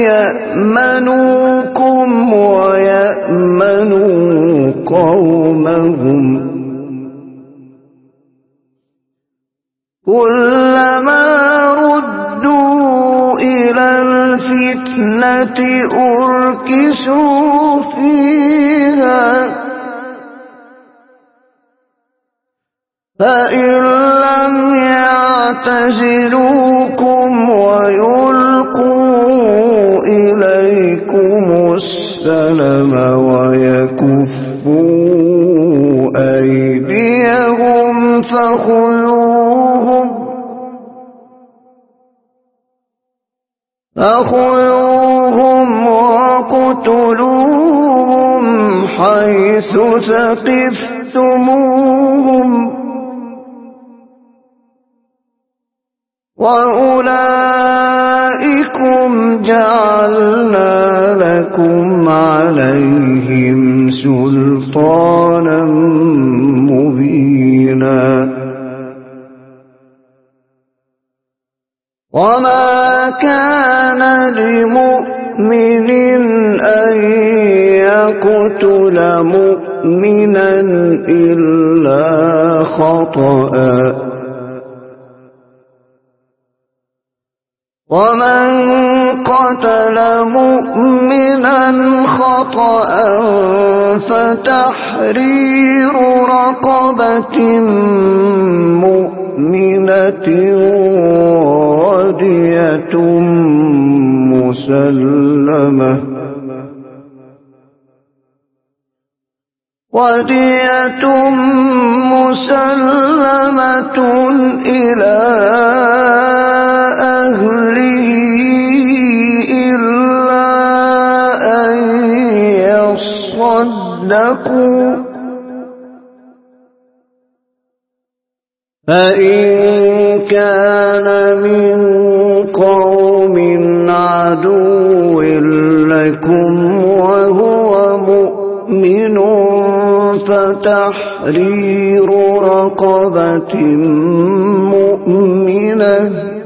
يأمنوكم ويأمنوا قومهم كلما ردوا إلى الفتنة أركسوا فيها فإن لم يعتزلوكم ويلقوا إليكم السلم ويكفوا أيديهم فخذوهم فخذوهم وقتلوهم حيث ثقفتموهم وأولئكم جعلنا لكم عليهم سلطانا مبينا وما كان لمؤمن أن يقتل مؤمنا إلا خطأ ومن قتل مؤمنا خطأ فتحرير رقبة مؤمنة ودية مسلمة ودية مسلمة إلى أهله إلا أن يصدقوا فإن كان من قوم عدو لكم وهو مؤمن فتحرير رقبة مؤمنة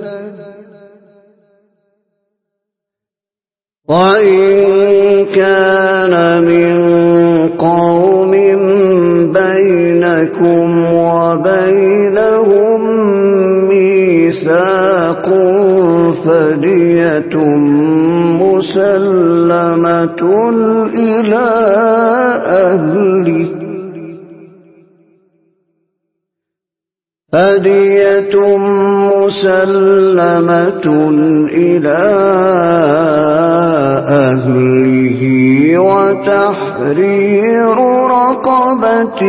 وإن كان من قوم بينكم وبينهم ميثاق فدية مسلمة إلى أهله فدية مسلمة إلى أهله وتحرير رقبة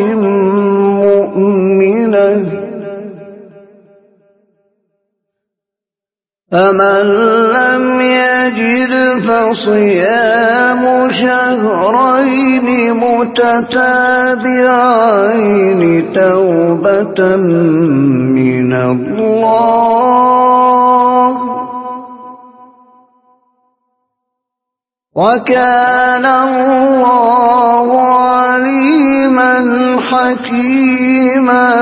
مؤمنة فمن لم يجد فصيام شهرين متتابعين توبة من الله وكان الله عليما حكيما.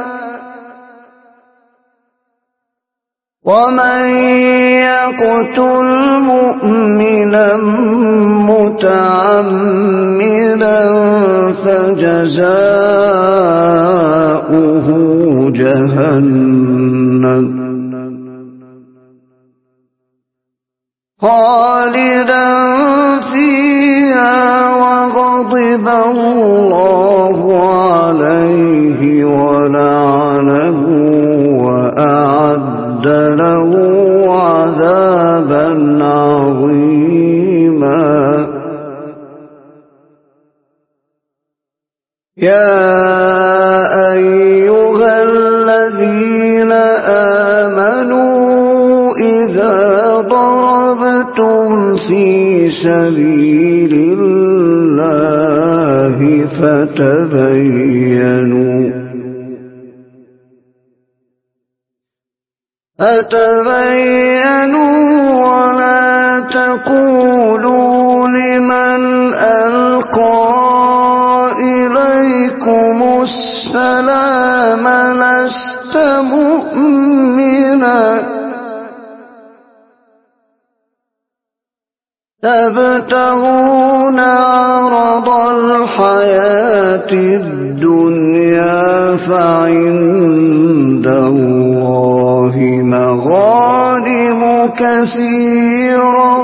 ومن يقتل مؤمنا متعمدا فجزاؤه جهنم خالدا فيها وغضب الله عليه ولعنه وأعد له عذابا عظيما. يا أيها الذين آمنوا إذا ضربتم في سبيل الله فتبينوا فتبينوا ولا تقولوا لمن ألقى إليكم السلام لست مؤمنا تبتغون عرض الحياة الدنيا فعند الله مغانم كثيرة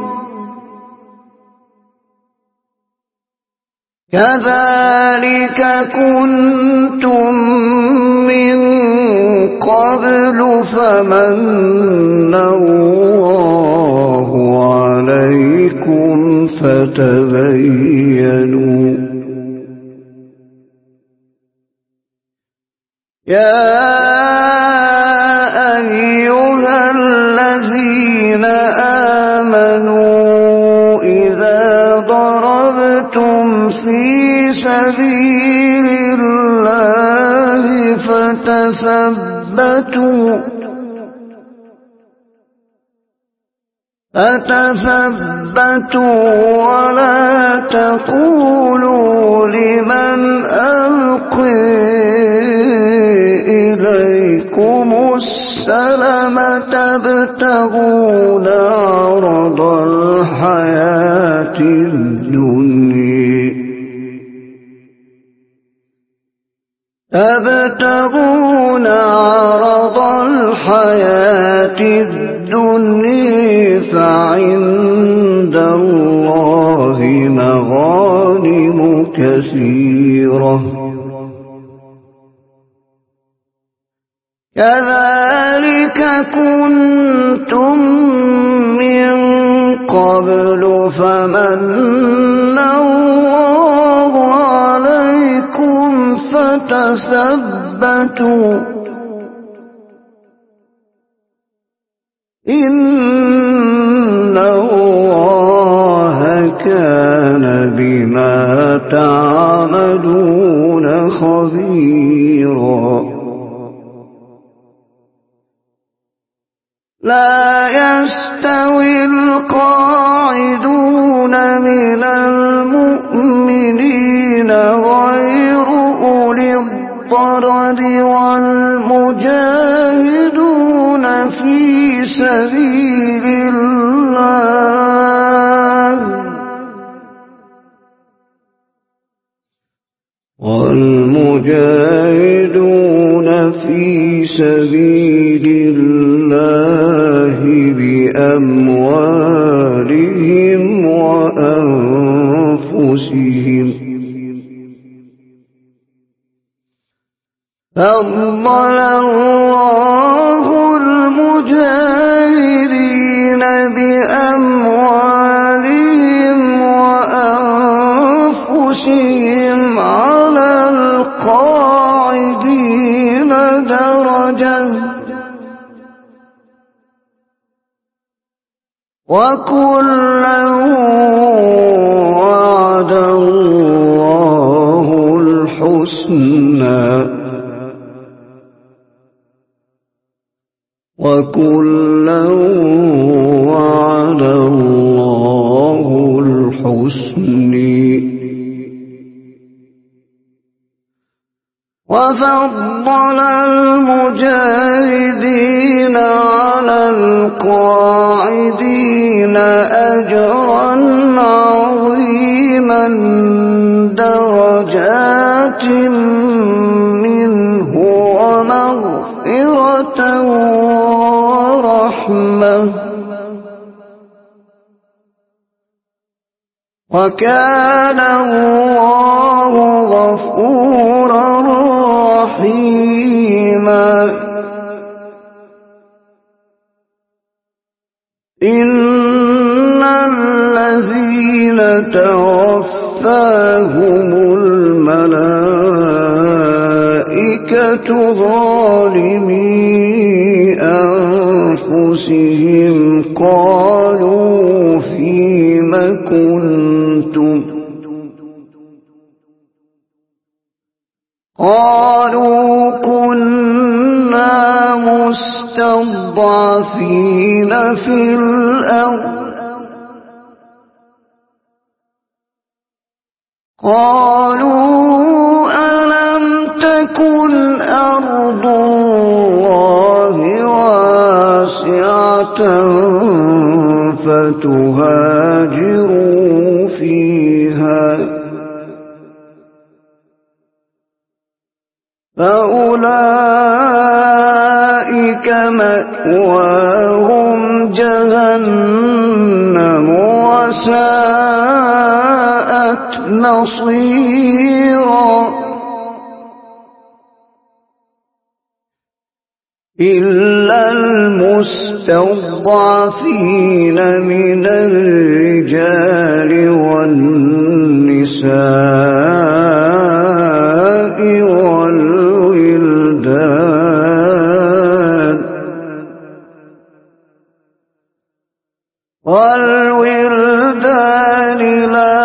كذلك كنتم من قبل فمن الله عليكم فتبينوا. يا أيها الذين آمنوا إذا ضربتم في سبيل الله فتثبتوا فتثبتوا ولا تقولوا لمن ألقي إليكم السلام تبتغون عرض الحياة الدنيا تبتغون عرض الحياة الدنيا فعند الله مغانم كثيرة كذلك كنتم من قبل فمن الله عليكم فتثبتوا إن الله كان بما تعملون خبيرا. لا يستوي القاعدون من المؤمنين غير أولي الضرر والمجاهدون في سبيل الله والمجاهدون في سبيل الله بأموالهم وأنفسهم فضل الله المجاهدين بأموالهم وأنفسهم على القاعدين درجة وكلا وعد الله الحسنى وكلا وعد الله الحسنى وفضل المجاهدين على القاعدين أجرا عظيما درجات منه ومغفرة ورحمة وكان الله غفورا رحيما إن الذين توفاهم الملائكة ظالمي أنفسهم قالوا فيم كنتم قالوا كنا مستضعفين في الأرض قالوا ألم تكن أرض الله واسعة فتهاجروا فيها فأولئك مأواهم جهنم وساءت مصيرا إلا المستضعفين من الرجال والنساء والولدان والولدان لا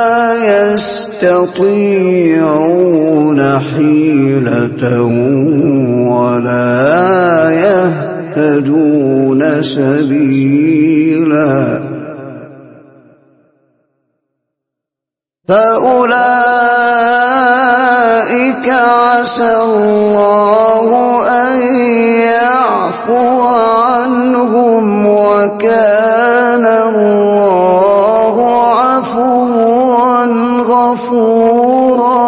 يستطيعون حيلة ولا يهتدون سبيلا فأولئك عسى الله أن يعفو عنهم وكان الله عفوا غفورا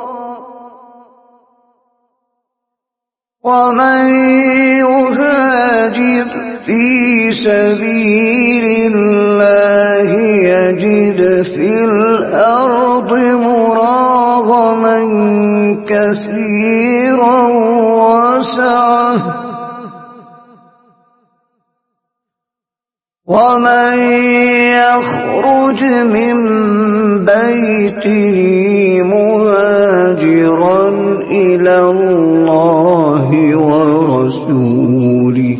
ومن يهاجر في سبيل الله يجد في الأرض مراغما كثيرا وسعة ومن يخرج من بيته مهاجرا إلى الله ورسوله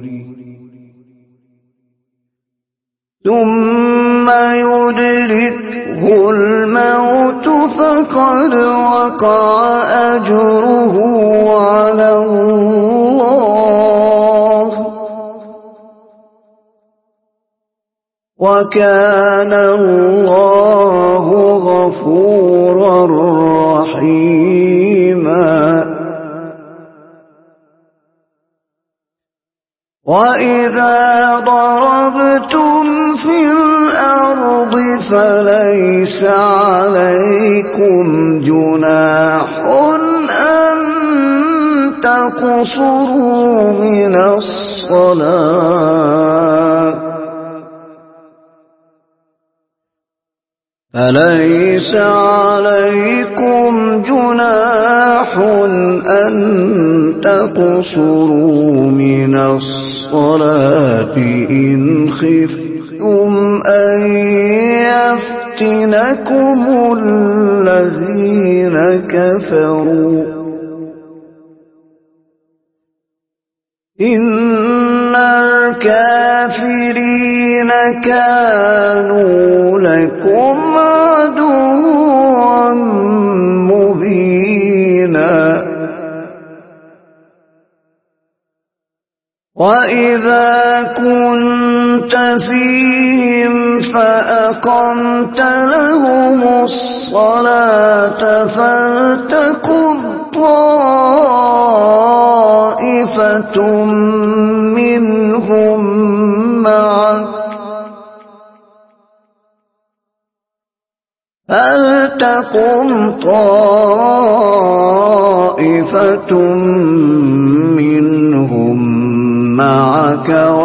ثم يدركه الموت فقد وقع أجره على الله وكان الله غفورا رحيما وإذا ضربتم في الأرض فليس عليكم جناح أن تقصروا من الصلاة فليس عليكم جناح أن تقصروا من الصلاة إن خفتم أن يفتنكم الذين كفروا إن الكافرين كانوا لكم عدوا مبينا وإذا كنت فيهم فأقمت لهم الصلاة فلتكن طائفة منهم معك فلتقم طائفة منهم معك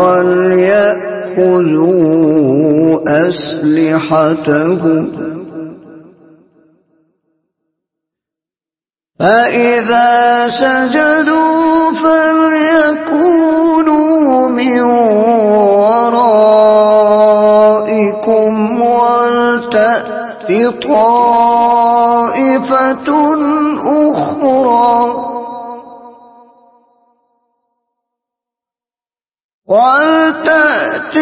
وليأخذوا أسلحتهم فإذا سجدوا فليكونوا من ورائكم ولتأت طائفة أخرى وَلْتَأْتِ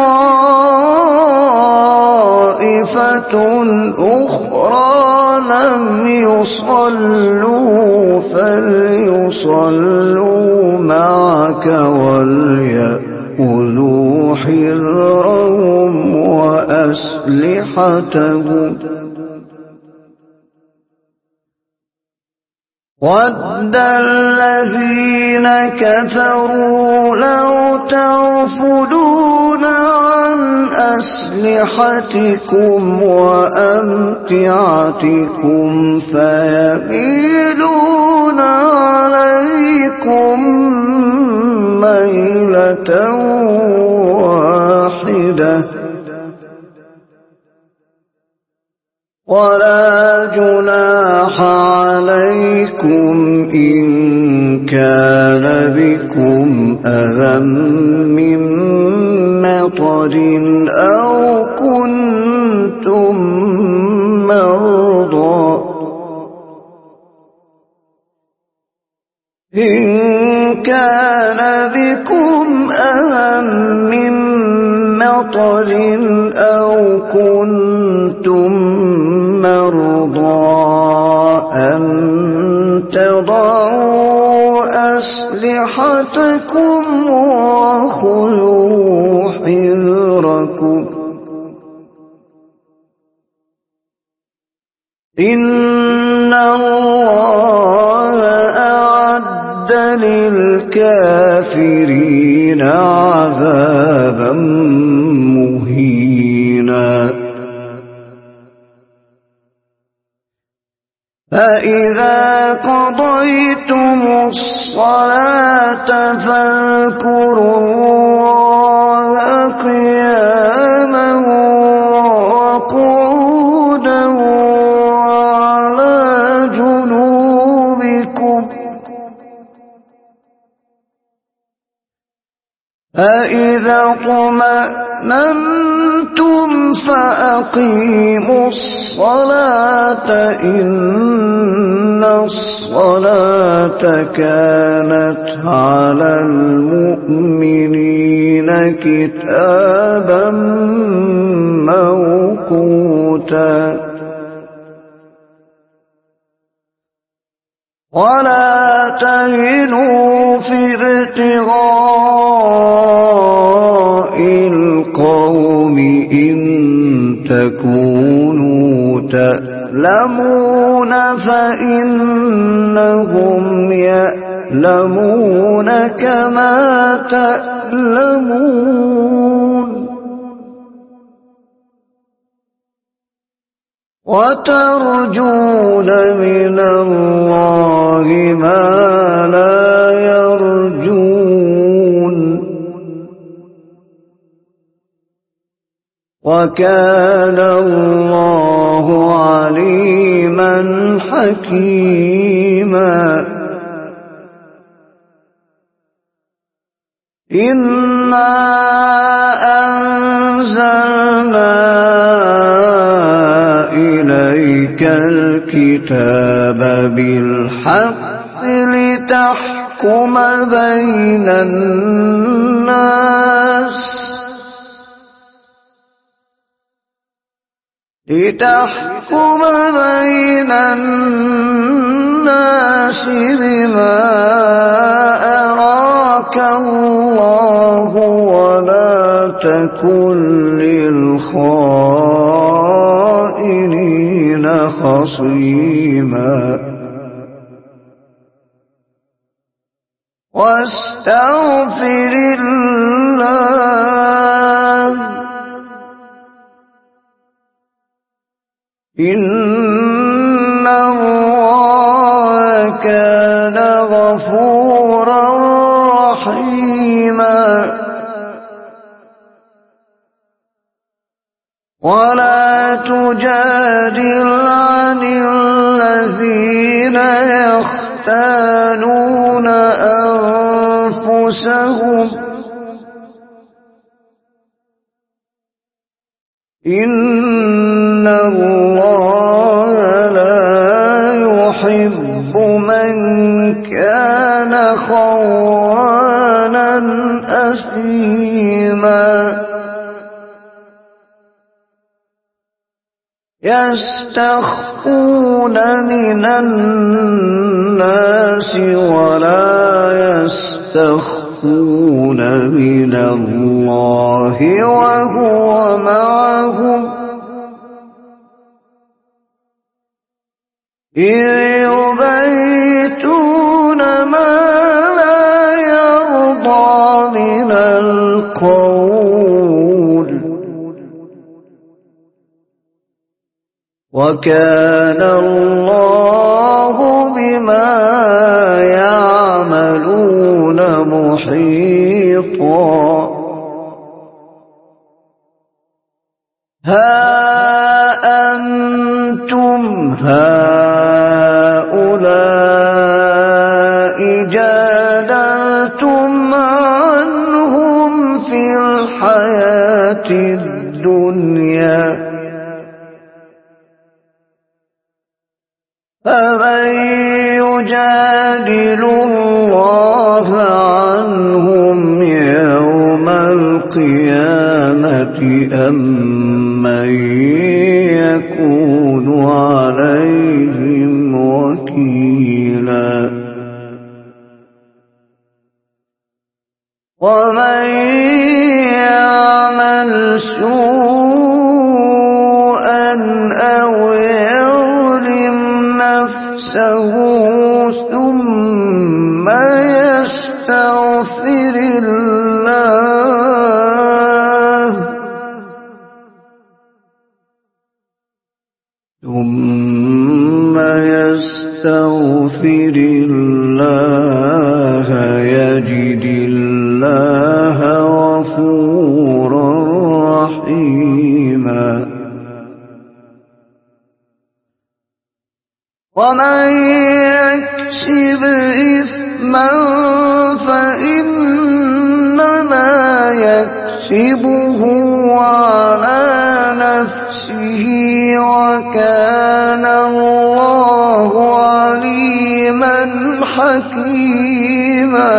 طَائِفَةٌ أُخْرَىٰ لَمْ يُصَلُّوا فَلْيُصَلُّوا مَعَكَ وَلْيَأْخُذُوا حِذْرَهُمْ وَأَسْلِحَتَهُمْ وَدَّ الَّذِينَ كَفَرُوا لَوْ تَغْفُلُونَ عَنْ أَسْلِحَتِكُمْ وَأَمْتِعَتِكُمْ فَيَمِيلُونَ عَلَيْكُمْ مَيْلَةً وَاحِدَةً وَلَا جُنَاحَ عَلَيْكُمْ إِن كَانَ بِكُمْ أَذًى مِّن مَّطَرٍ أَوْ كُنتُم مَّرْضَىٰ إِن كَانَ بِكُمْ أَذًى مِّن مَّطَرٍ أَوْ كُنتُم مَّرْضَىٰ أَن تَضَعُوا أَسْلِحَتَكُمْ وَخُذُوا حِذْرَكُمْ إِنَّ اللَّهَ أَعَدَّ لِلْكَافِرِينَ عَذَابًا مُّهِينًا فَإِذَا قَضَيْتُمُ الصَّلَاةَ فَاذْكُرُوا اللَّهَ قِيَامًا وَقُعُودًا وَعَلَىٰ جُنُوبِكُمْ فَإِذَا اطْمَأْنَنتُمْ فَأَقِيمُوا الصَّلَاةَ إِنَّ الصَّلَاةَ كَانَتْ عَلَى الْمُؤْمِنِينَ كِتَابًا مَّوْقُوتًا وَلَا تَهِنُوا فِي ابْتِغَاءِ الْقَوْمِ إِن تَكُونُوا تَأْلَمُونَ فَإِنَّهُمْ يَأْلَمُونَ كَمَا تَأْلَمُونَ وَتَرْجُونَ مِنَ اللَّهِ مَا لَا يَرْجُونَ وَكَانَ اللَّهُ عَلِيمًا حَكِيمًا إِنَّا أَنزَلْنَا إِلَيْكَ الْكِتَابَ بِالْحَقِّ لِتَحْكُمَ بَيْنَ النَّاسِ لتحكم بين الناس بما أراك الله ولا تكن للخائنين خصيما واستغفر الله إن الله كان غفورا رحيما ولا تجادل عن الذين يختانون أنفسهم إن الله لا يحب من كان خوانا أثيما يستخفون من الناس ولا يستخفون من الله وهو معهم إذ يبيتون ما لا يرضى من القول وكان الله بما يعملون محيطا ها أنتم هؤلاء جادلتم عنهم في الحياة الدنيا فمن يجادل الله عنهم يوم القيامة أم من يكون عليهم وكيلا ومن يعمل سوءا أو يظلم نفسه ثم يستغفر الله ثم يستغفر الله يجد الله غفورا رحيما ومن يكسب إثما فإنما يكسبه على نفسه وكان الله عليما حكيما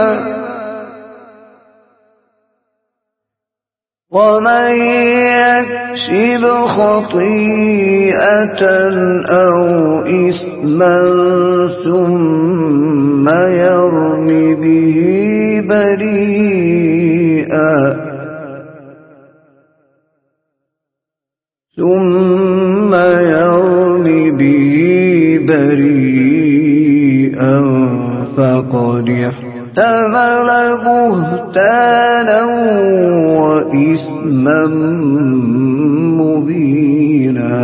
ومن يكسب خطيئة أو إثما ثم يرم به بريئا ثم يرم به بريئا فقد احتمل بهتانا وإثما مبينا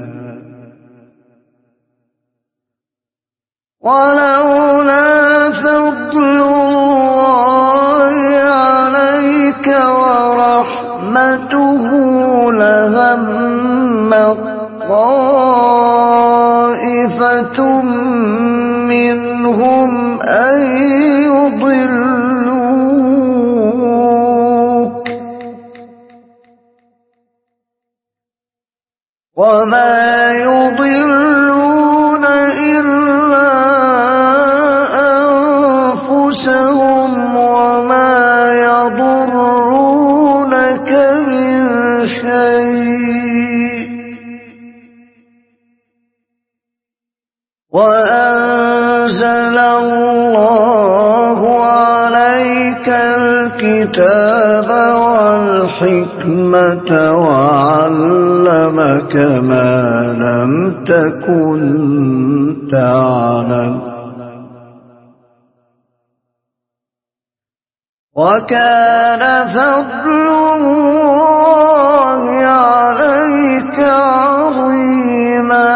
ولولا فضل الله عليك ورحمته لهم طائفة منهم أن يضلوك وما يضلون إلا أنفسهم وما يضرونك من شيء الكتاب والحكمة وعلمك ما لم تكن تعلم وكان فضل الله عليك عظيما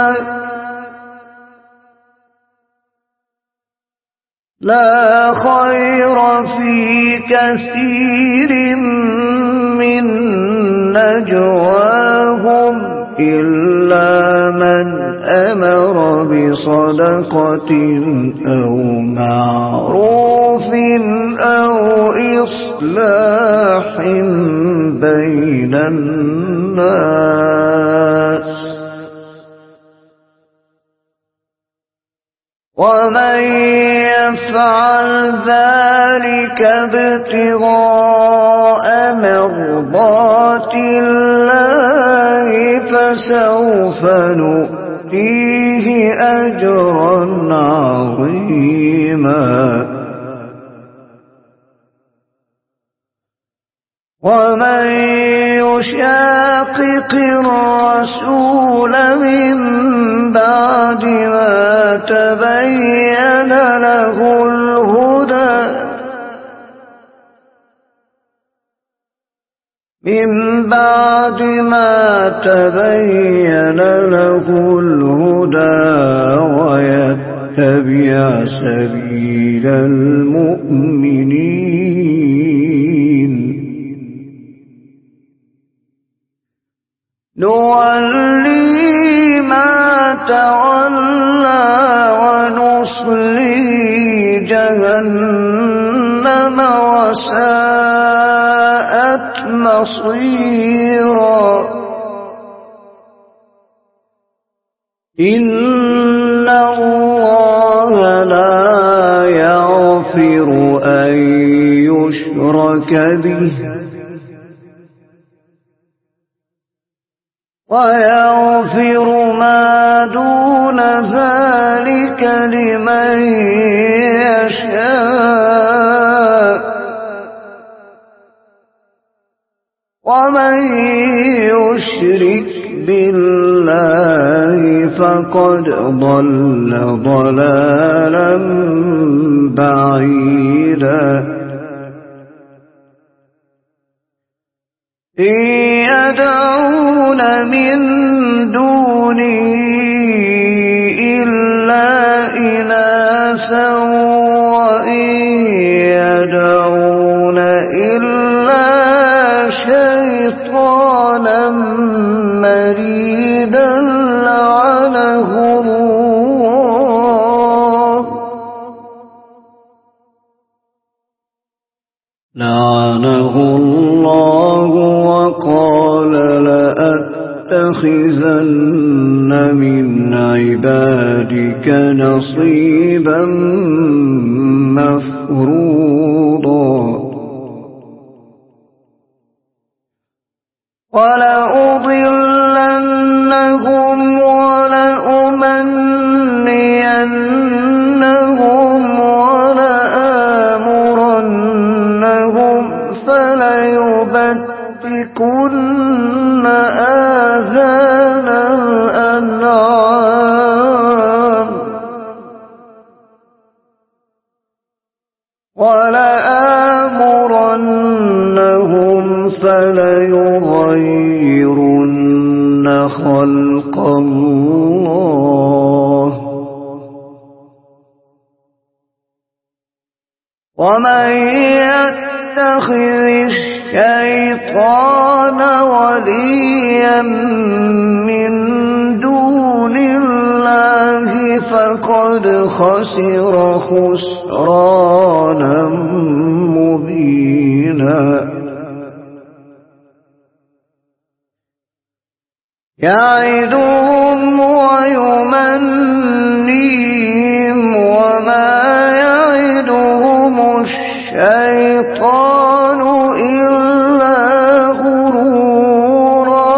لا خير في كثير من نجواهم إلا من أمر بصدقة أو معروف أو إصلاح بين الناس ومن يفعل ذلك ابتغاء مرضات الله فسوف نؤتيه أجرا عظيما ومن يشاقق الرسول من بعد ما تبين له الهدى من بعد ما تبين له الهدى ويتبع سبيل المؤمنين نولي ما تولى ونصلي جهنم وساءت مصيرا إن الله لا يغفر أن يشرك به ويغفر ما دون ذلك لمن يشاء ومن يشرك بالله فقد ضل ضلالا بعيدا إن يدعون من دونه إلا إناثا وإن يدعون إلا شيطانا مريدا لعنه الله لعنه الله وقال لأتخذن من عبادك نصيبا مفروضا ولأضلنهم ولأمنينهم ولآمرنهم فليبتكن آذان الأنعام ولآمرنهم فليغيرن خلق الله ومن يتخذ الشيطان وليا من دون الله فقد خسر خسرانا مبينا يعدهم ويمنيهم وما يعدهم الشيطان إلا غرورا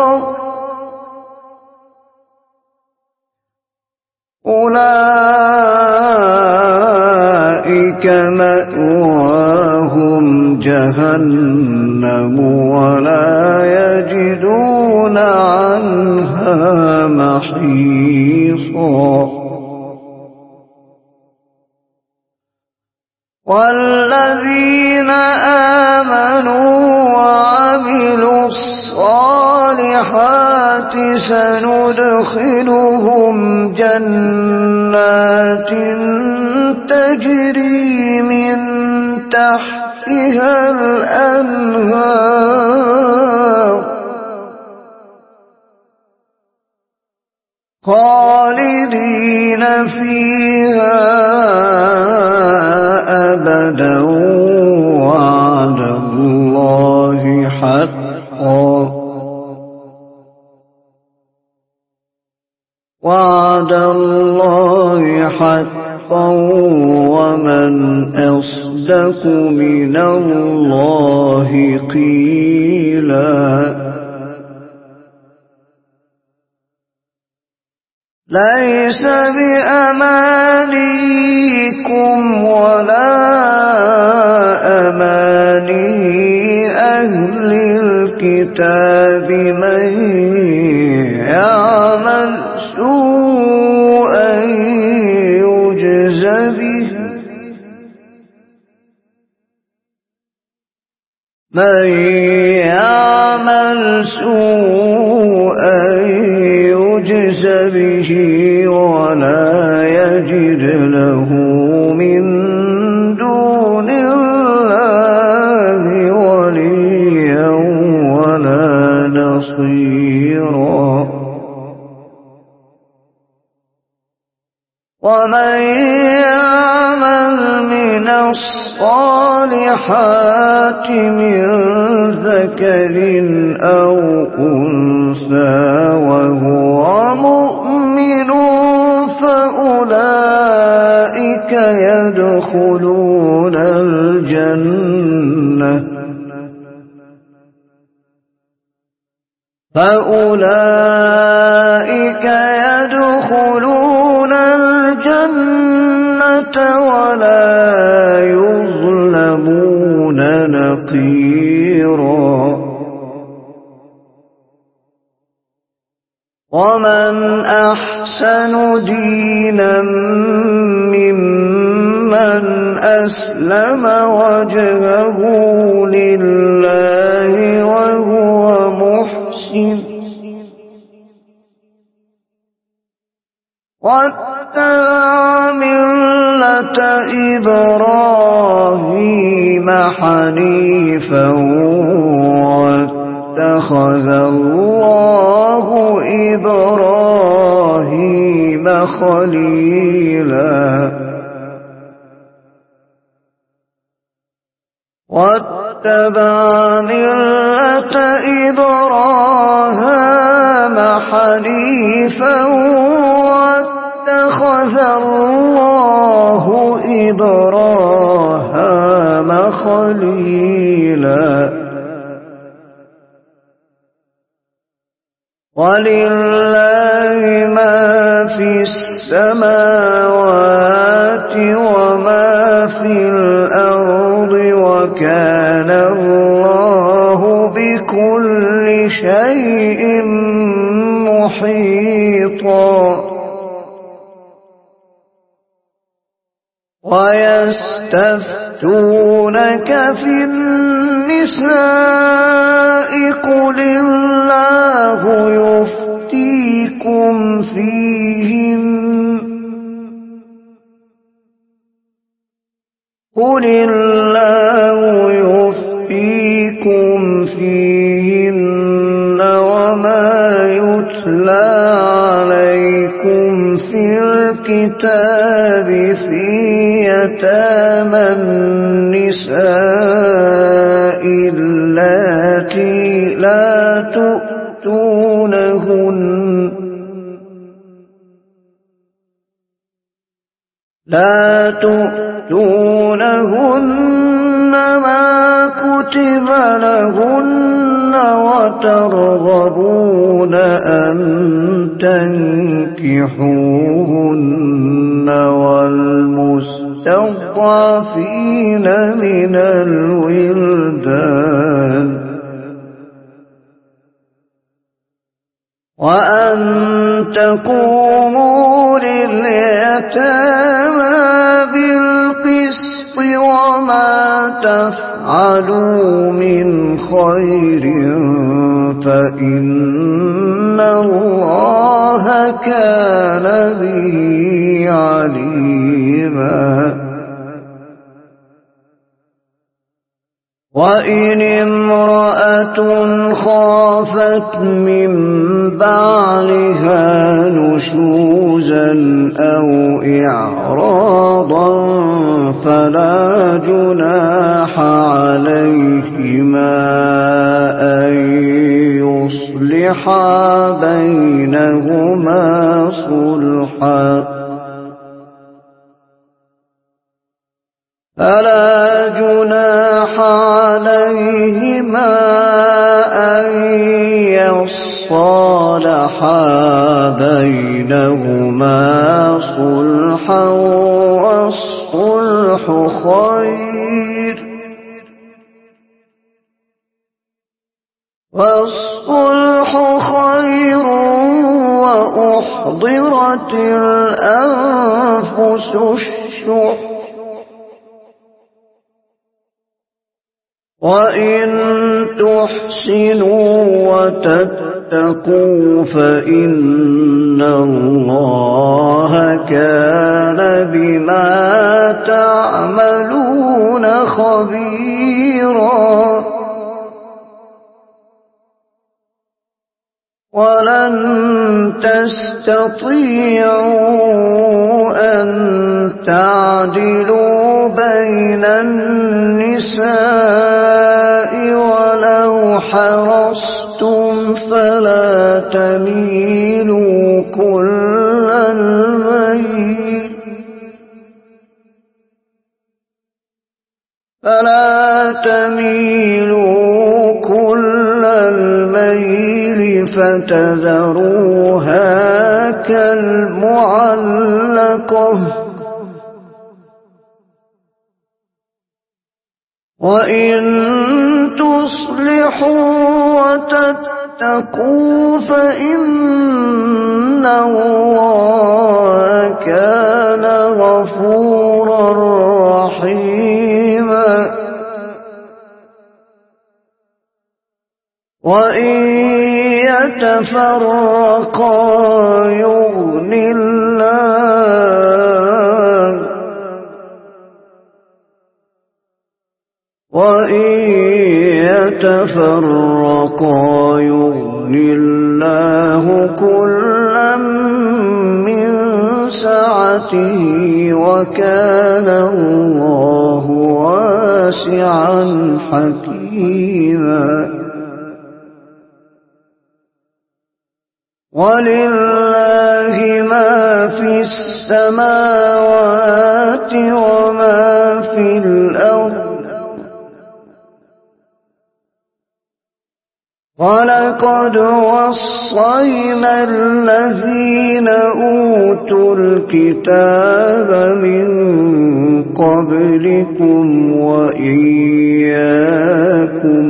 أولئك مأواهم جهنم ولا يجدون عنها محيصا والذين آمنوا وعملوا الصالحات سندخلهم جنات تجري من تحتها الأنهار خالدين فيها أبدا وعد الله حقا وعد الله حقا ومن أصدق من الله قيلا ليس بأمانيكم ولا أماني أهل الكتاب من يعمل سوءا يجز به من يعمل سوءا يجز به ولا يجد له من دون الله وليا ولا نصيرا ومن يعمل من الصالحات من ذكر أو أنثى وهو مؤمن فأولئك يدخلون الجنة فأولئك يدخلون الجنة ولا يظلمون نقيرا ومن أحسن دينا ممن أسلم وجهه لله وهو محسن واتبع ملة إبراهيم حنيفا واتخذ الله إبراهيم خليلا واتبع ملة إبراهيم حنيفا واتخذ الله إبراهيم خليلا ولله ما في السماوات وما في الأرض وكان الله بكل شيء محيطا ويستفتونك في النساء قل الله يفتيكم فيهن قل الله يفتيكم فيهن وما يتلى عليكم في الكتاب في يتامى النساء اللاتي لا تؤتونهن لا تؤتونهن ما كتب لهن وترغبون أن تنكحوهن والمستضعفين من الولدان وأن تقوموا لليتامى بالقسط وما تفعلوا من خير فإن الله كان به عليما وإن امرأة خافت من بعلها نشوزا أو إعراضا فلا جناح عليهما أن يصلحا بينهما صلحا فلا جناح عليهما أن يصالحا بينهما صلحا والصلح خير والصلح خير وأحضرت الأنفس الشح وإن تحسنوا وتتقوا فإن الله كان بما تعملون خبيرا ولن تستطيعوا أن تعدلوا بين النساء ولو حرصتم فلا تميلوا كل الميل فلا تميلوا كل الميل فتذروها كالمعلقة وإن تصلحوا وتتقوا فإن الله كان غفورا رحيما وإن يتفرقا يغن الله وإن يتفرقا يغن الله كلا من سعته وكان الله واسعا حكيما ولله ما في السماوات وما في الأرض ولقد وصينا الذين أوتوا الكتاب من قبلكم وإياكم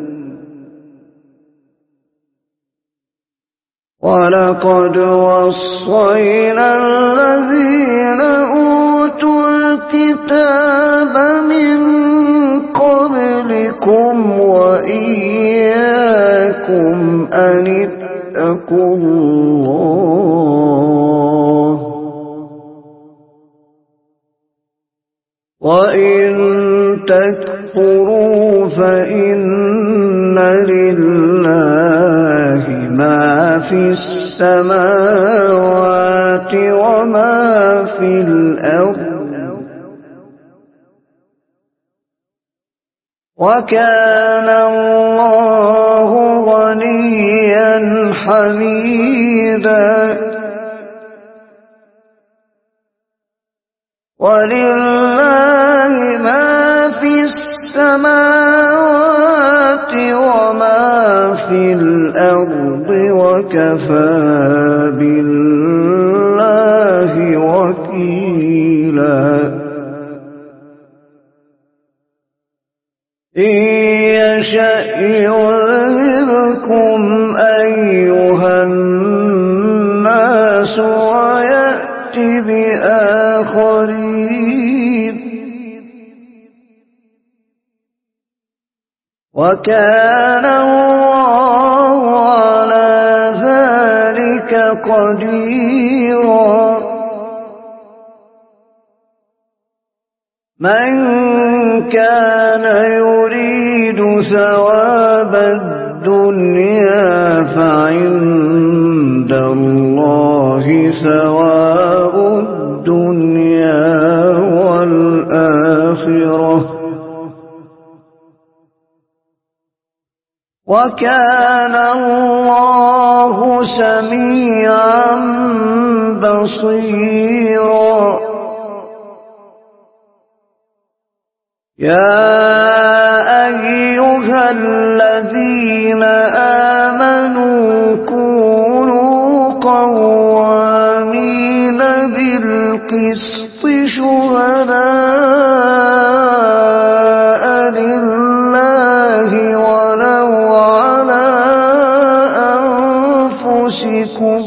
ولقد وصينا الذين أوتوا الكتاب من قبلكم وإياكم أن اتقوا الله وإن تكفروا فإن لله ما في السماوات وما في الأرض وكان الله غنيا حميدا ولله ما في السماوات وما في الأرض وكفى بالله وكيلا إن يشأ يذهبكم أيها الناس ويأتي بآخرين وكان الله على ذلك قديرا من كان يريد ثواب الدنيا فعند الله ثواب الدنيا والآخرة وكان الله سميعا بصيرا يا أيها الذين آمنوا كونوا قوامين بالقسط شهداء لله ولو على أنفسكم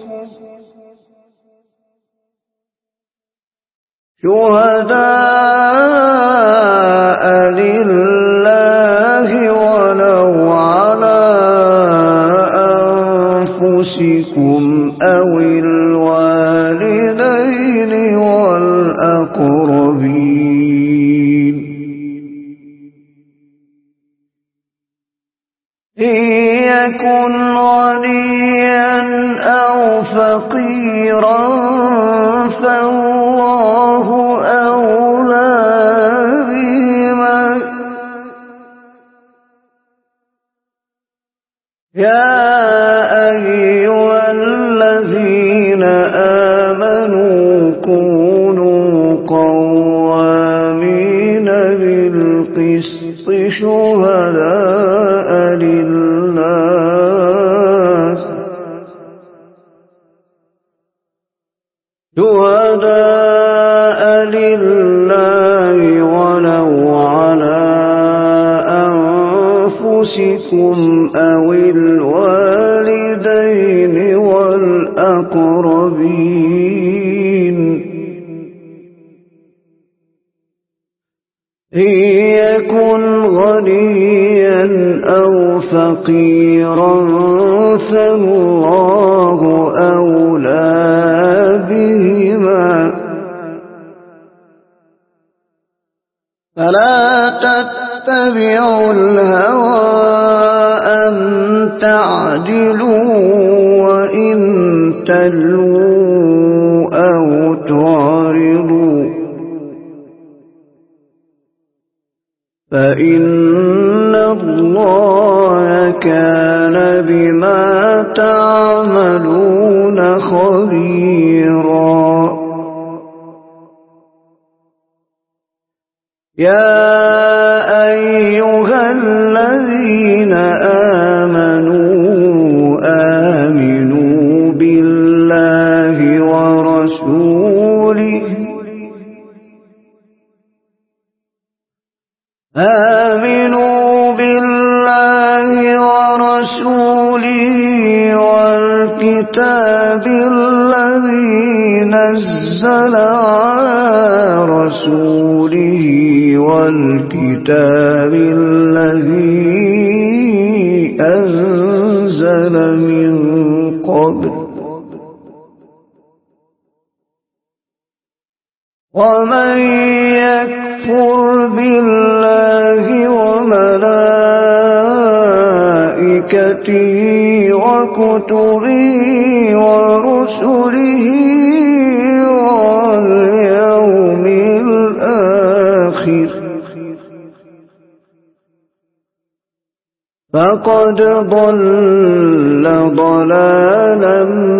شهداء لله ولو على أنفسكم أو الوالدين والأقربين إن يكن غنيا أو فقيرا فالله أولى بهما يا أيها الذين آمنوا كونوا قوامين بالقسط شهداء لله شهداء لله ولو على أنفسكم أو الوالدين والأقربين إن يكن غنيا أو فقيرا فالله أولى بهما فلا تتبعوا الهوى أن تعدلوا وإن تلووا أو تعرضوا فإن الله كان بما تعملون خبيرا يا أيها الذين آمنوا آمنوا بالله ورسوله آمنوا بالله ورسوله والكتاب الذي نزل على رسوله والكتاب الذي أنزل من قبل ومن يكفر بالله وملائكته وكتبه ورسله واليوم الآخر فقد ضل ضلالا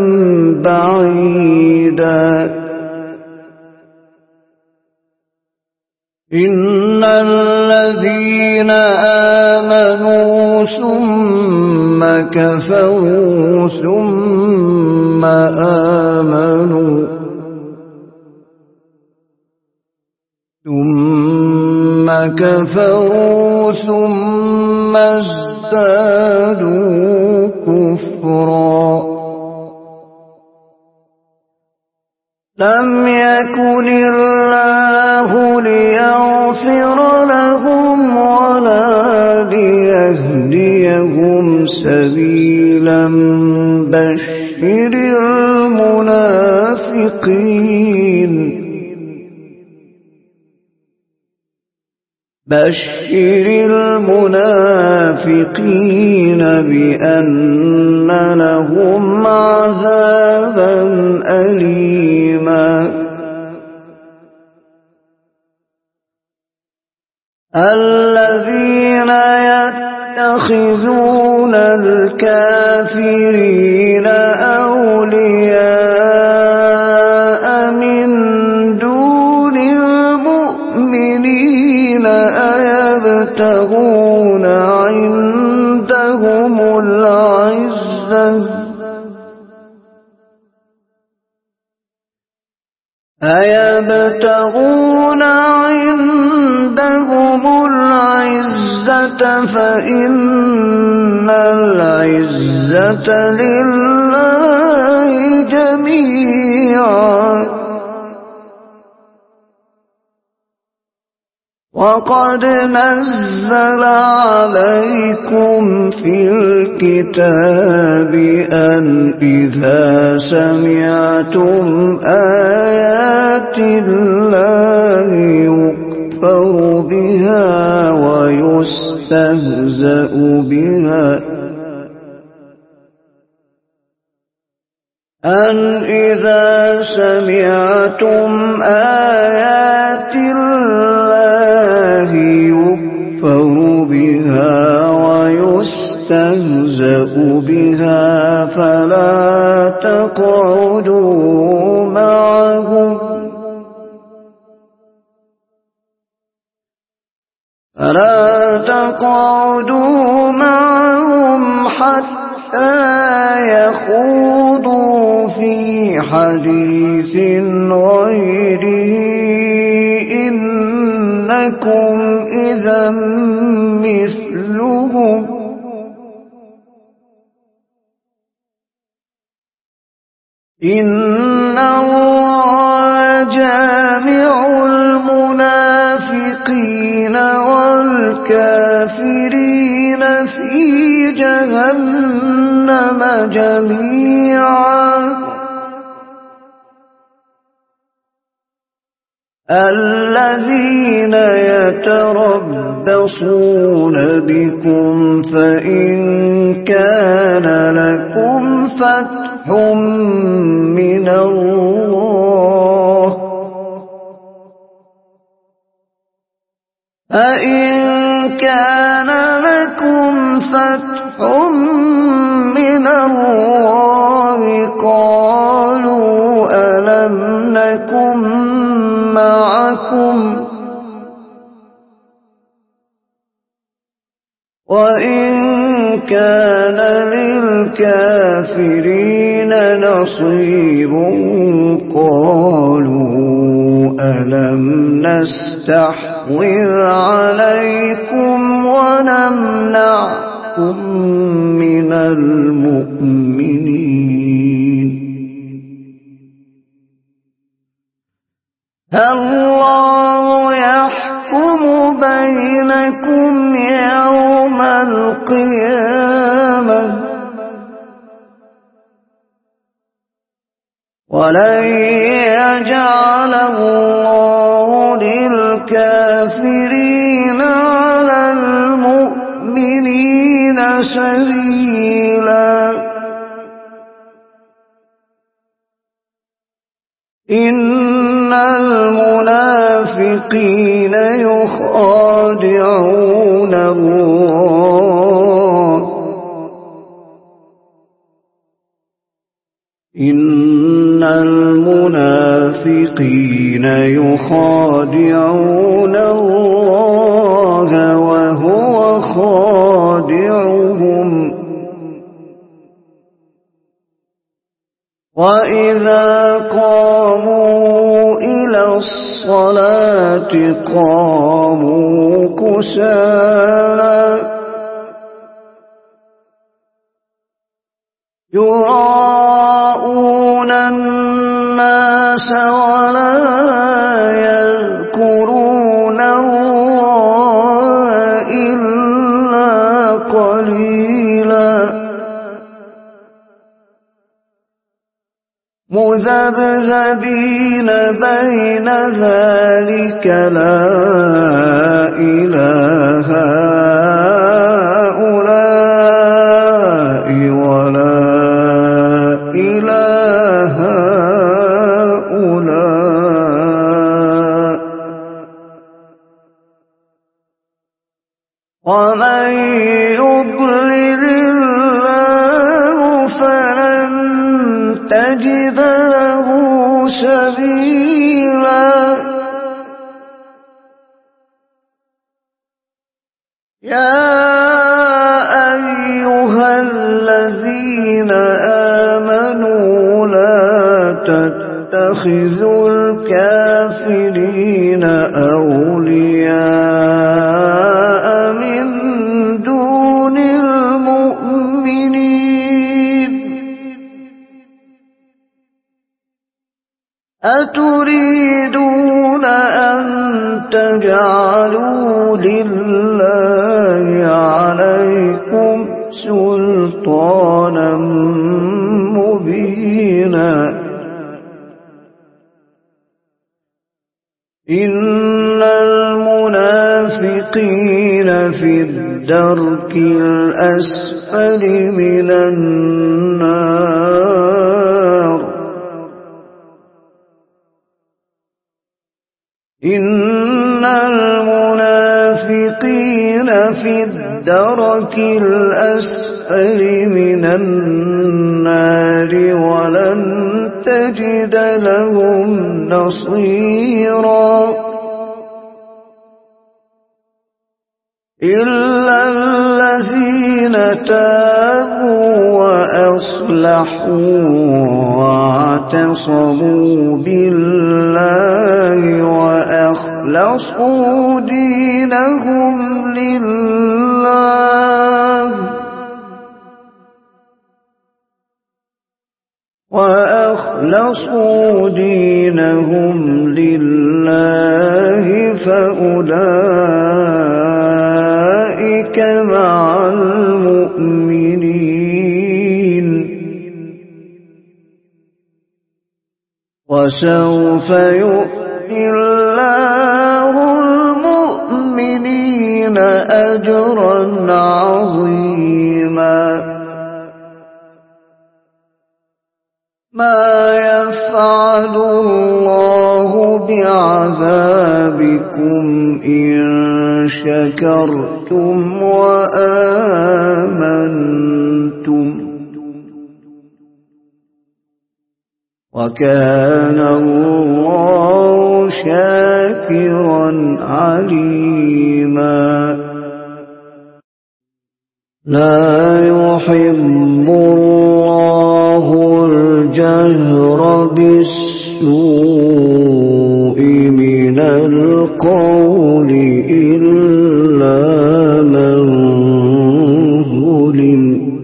بعيدا إن الذين آمنوا ثم كفروا ثم آمنوا ثم كفروا ثم ازدادوا كفرا لم يكن الله ليغفر لهم ولا ليهديهم سبيلا بشر المنافقين بشر المنافقين بأن لهم عذابا أليما الذين يتخذون الكافرين أولياء من دون المؤمنين أيبتغون عندهم العزة أيبتغون عندهم العزة فإن العزة لله جميعا وقد نزل عليكم في الكتاب أن إذا سمعتم آيات الله يكفر بها ويستهزأ بها أن إذا سمعتم آيات الله يكفر بها ويستهزأ بها فلا تقعدوا معهم فلا تقعدوا معهم حتى يخوضوا في حديث غيره إنكم إذا مثلهم إن الله جامع المنافقين والكافرين في جهنم جميعا الذين يتربصون بكم فإن كان لكم فتح من الله فإن كان لكم فتح من الله قالوا ألم نكن معكم وإن كان للكافرين نصيب قالوا ألم نستحوذ عليكم ونمنعكم من المؤمنين الله يحكم بينكم يوم القيامة ولن يجعل الله للكافرين على المؤمنين سبيلا إن المنافقين يخادعون الله إن المنافقين يخادعون الله وهو خادعهم وإذا قاموا إلى الصلاة قاموا كسالى يراءون الناس مذبذبين بين ذلك لا إله هؤلاء ولا إله هؤلاء ومن يضلل الله فلن تجد له سبيلا يا أيها الذين آمنوا لا تتخذوا الكافرين أولياء من دون المؤمنين أتريدون أن تجعلوا لله عليكم سلطانا مبينا إن المنافقين في الدرك الأسفل من النار إن المنافقين في الدرك الأسفل من النار ولن تجد لهم نصيرا إلا الذين تابوا وأصلحوا واعتصموا بالله وأخلصوا دينهم لله وأخلصوا دينهم لله فأولئك مع المؤمنين وسوف يؤتي الله المؤمنين أجرا عظيما ما يفعل الله بعذابكم إن شكرتم وآمنتم وكان الله شاكرا عليما لا يحب الله الجهر بالسوء من القول إلا من ظلم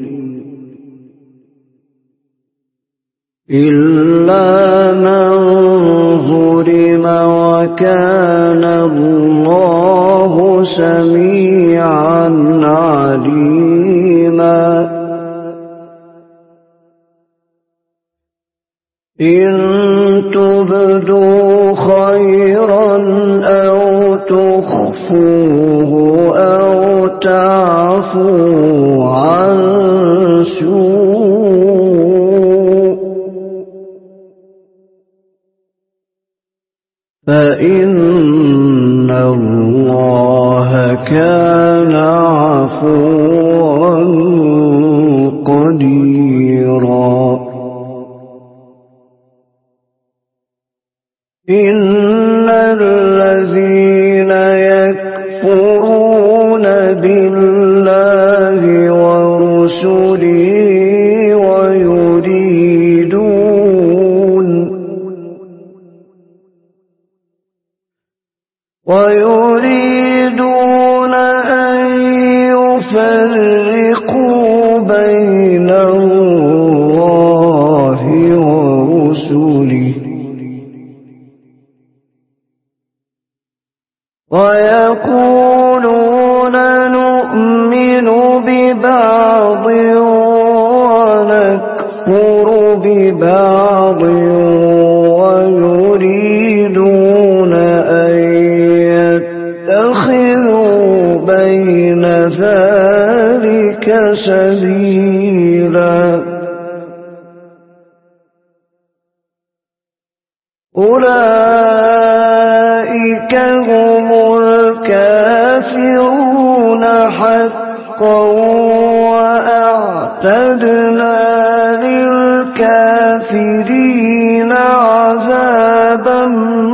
إلا من ظلم وكان الله سميعا عليما إن تبدوا خيرا أو تخفوه أو تعفوا عن سوء فإن الله كان عفوا قديرا إن الذين يكفرون بالله ورسله ويريدون ويريدون أن يفرقوا بين الله ورسله ويقولون نؤمن ببعض ونكفر ببعض بين ذلك سبيلا أولئك هم الكافرون حقا وأعتدنا للكافرين عذابا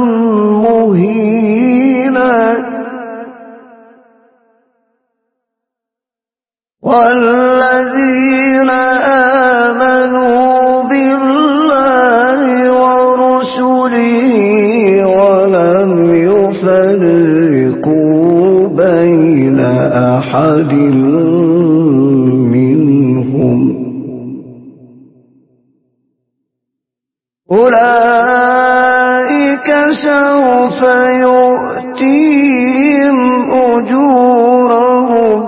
مهينا والذين آمنوا بالله ورسله ولم يفرقوا بين أحد منهم أولئك سوف يؤتيهم أجورهم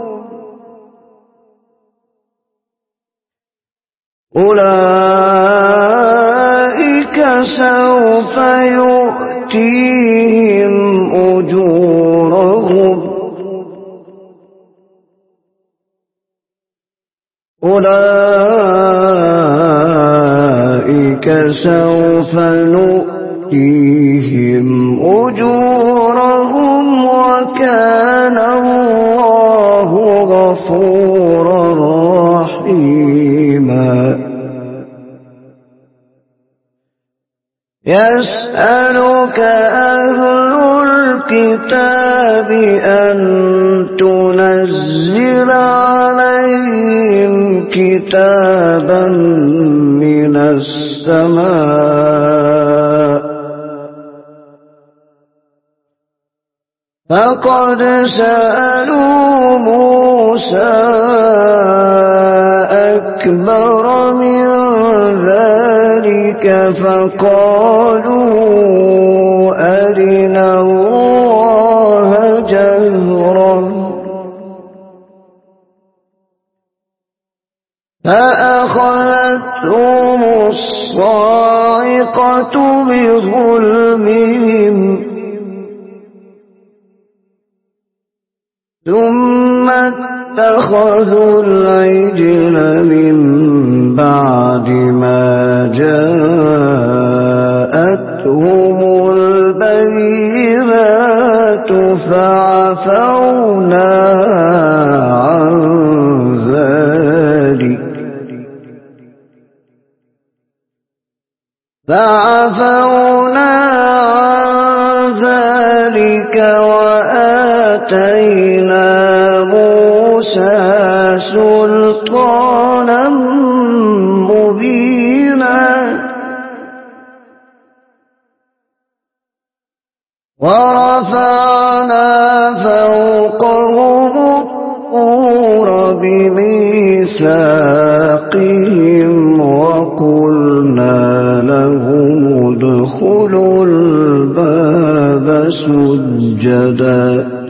أولئك سوف يؤتيهم أجورهم أولئك سوف نؤتيهم أجورهم وكان الله غفورا رحيما يسألك أهل الكتاب أن تنزل عليهم كتابا من السماء فقد سألوا موسى أكبر من ذلك فقالوا أرنا الله جهرا فأخذتهم الصاعقة بظلمهم ثم اتخذوا العجل من بعد ما جاءتهم البينات فعفونا عن ذلك فعفونا عن ذلك وآتينا موسى سلطانا مبينا ورفعنا فوقهم الطور بميثاقهم وقلنا لهم ادخلوا الباب سجدا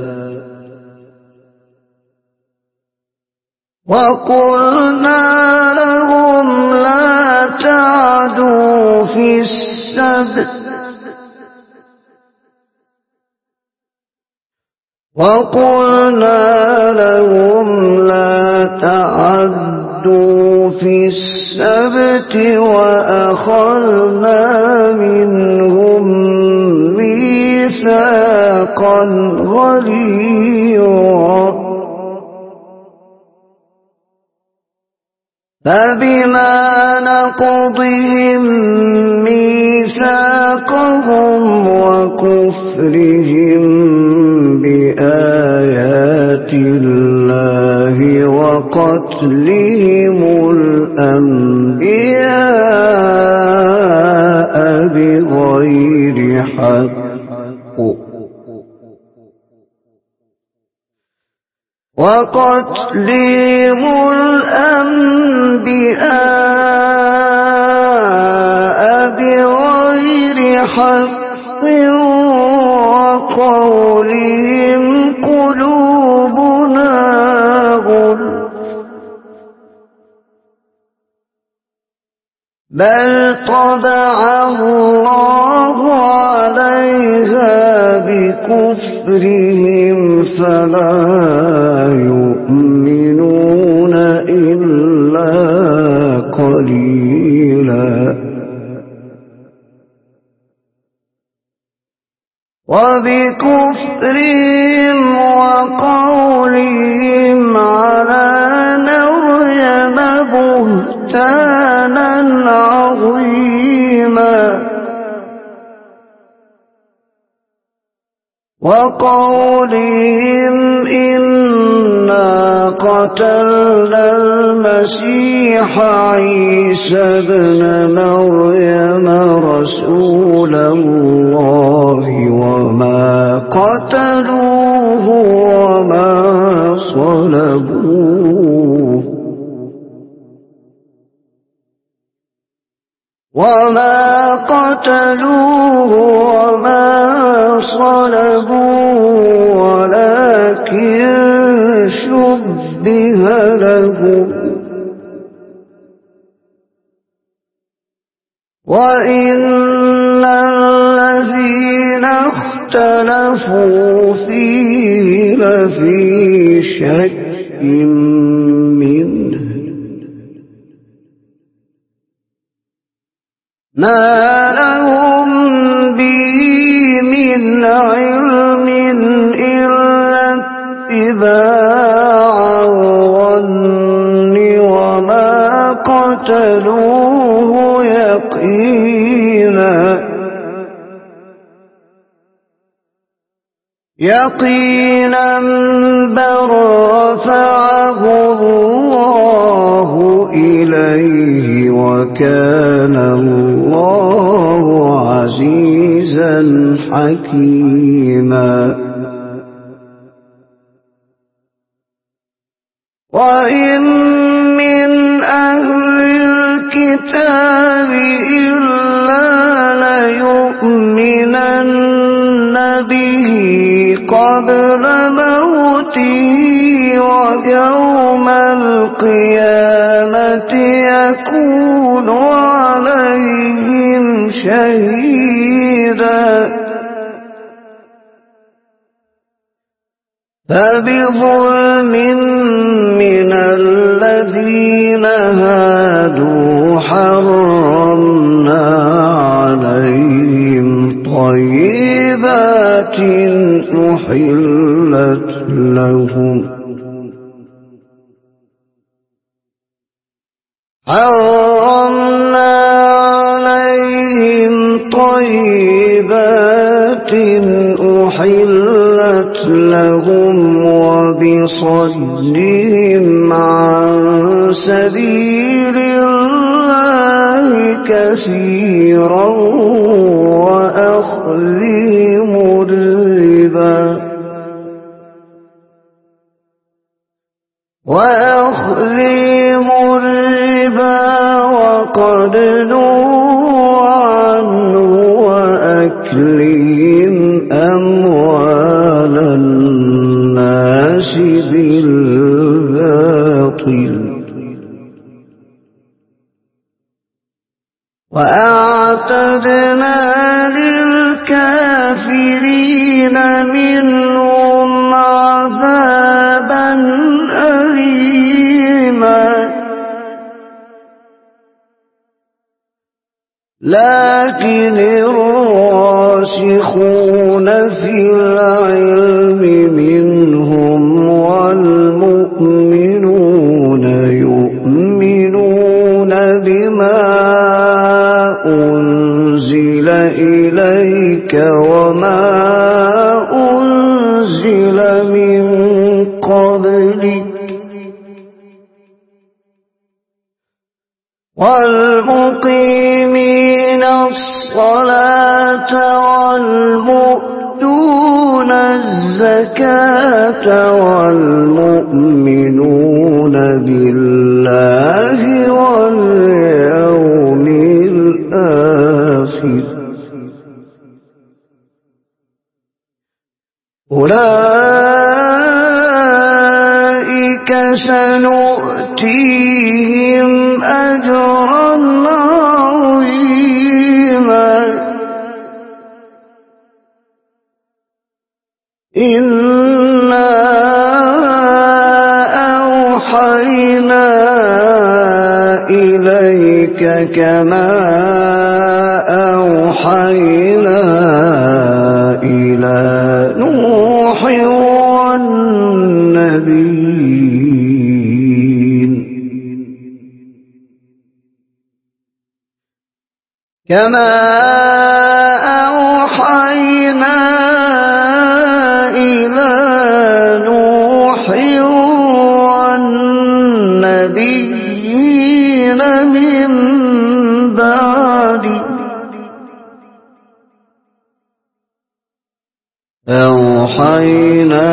وقلنا لهم لا تعدوا في السبت وقلنا لهم لا تعدوا في السبت وأخذنا منهم ميثاقا غليظا فبما نقضهم ميثاقهم وكفرهم بآيات الله وقتلهم الأنبياء بغير حق وقتلهم الأنبياء بغير حق وقولهم قلوبنا غلف بل طبع الله عليها بكفرهم فلا يؤمنون إلا قليلا وبكفرهم وقولهم على مريم بهتانا عظيما وقولهم إنا قتلنا المسيح عيسى ابن مريم رسول الله وما قتلوه وما صلبوه وما قتلوه وما صلبوه ولكن شبه لهم وإن الذين اختلفوا فيه لفي شك منه ما لهم به من علم إلا اتباع الظن وما قتلوه يقينا يقينا بل رفعه الله إليه وكان الله عزيزا حكيما وإن من أهل الكتاب إلا ليؤمنن به قبل موته ويوم القيامة يكون عليهم شهيدا فبظلم من الذين هادوا حرمنا عليهم طيبات أحلت لهم حرمنا عليهم طيبات أحلت لهم وبصدهم عن سبيل الله كثيرا وأخذهم الربا وأخذهم الربا وقد نهوا عنه وأكلهم أموال الناس بالباطل وأعتدنا للكافرين منهم عذابا أليما لكن الراسخون في العلم منهم والمؤمنون يؤمنون بما أنزل إليك وما أنزل من قبلك والمقيمين الصلاة والمؤتون الزكاة والمؤمنون بالله واليوم الآخر أولئك سنؤتيهم أجرا عظيما إنا أوحينا إليك كما أوحينا إلى نوح والنبيين كما أوحينا إلى نوح والنبيين من بعده أوحينا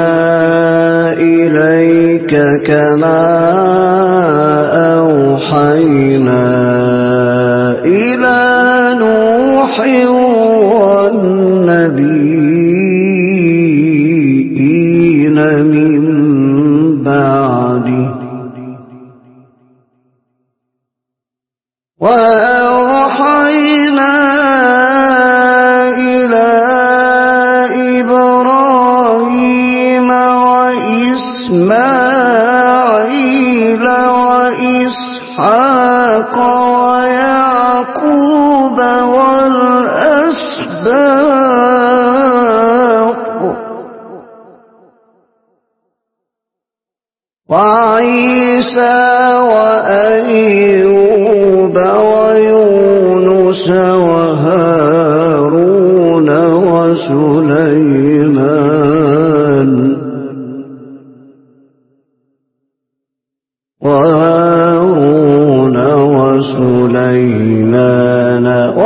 إليك كما أوحينا إلى نوح والنبيين من بعده وأوحينا إلى إبراهيم وإسماعيل وإسحاق ويعقوب والأسباط وعيسى وأيوب ويونس وهارون وسليمان وهارون وسليمان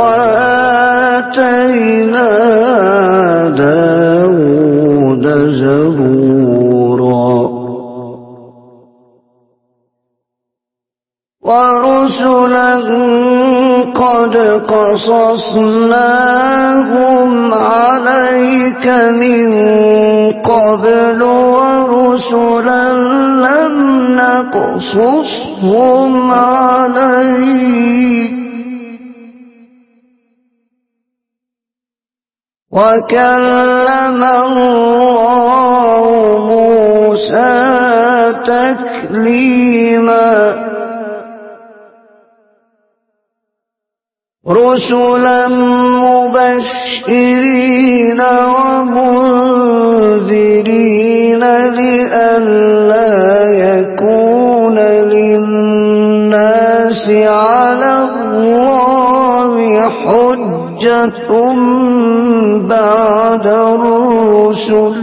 وآتينا داود زبورا ورسلا قد قصصناهم عليك من قبل ورسلا لم نقصصهم عليك وكلم الله موسى تكليما رسلا مبشرين ومنذرين لئلا يكون للناس على الله حجة بعد الرسل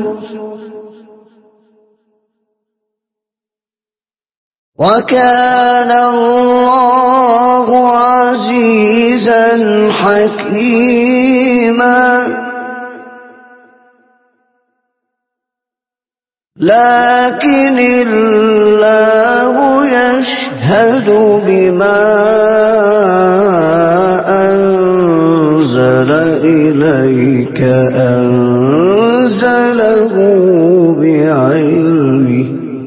وكان الله عزيزا حكيما لكن الله يشهد بما أنزل إليك أنزله بعلمه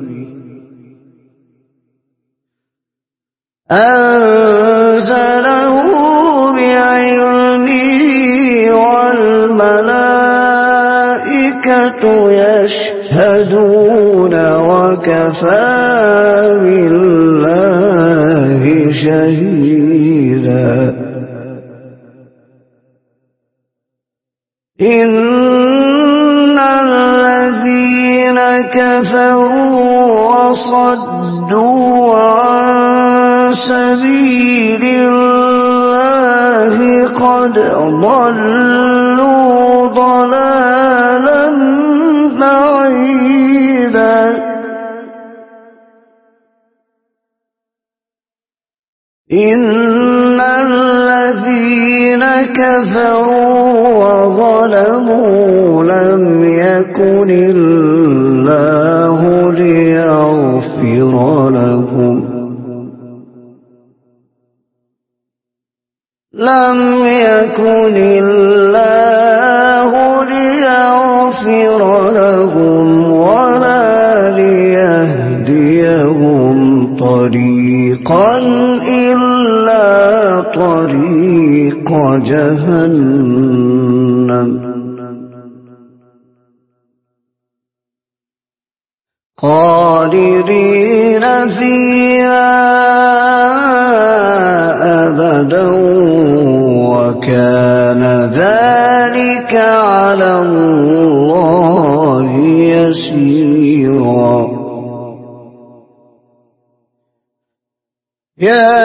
أنزله بعلمه والملائكة يشهدون وكفى بالله شهيدا إن الذين كفروا وصدوا عن سبيل الله قد ضلوا ضلالا بعيدا إن الذين كفروا وظلموا لم يكن الله ليغفر لهم لم يكن الله ليغفر لهم ولا ليهديهم طريقا إلا طريق جهنم خالدين فيها أبدا وكان ذلك على الله يسيرا. يا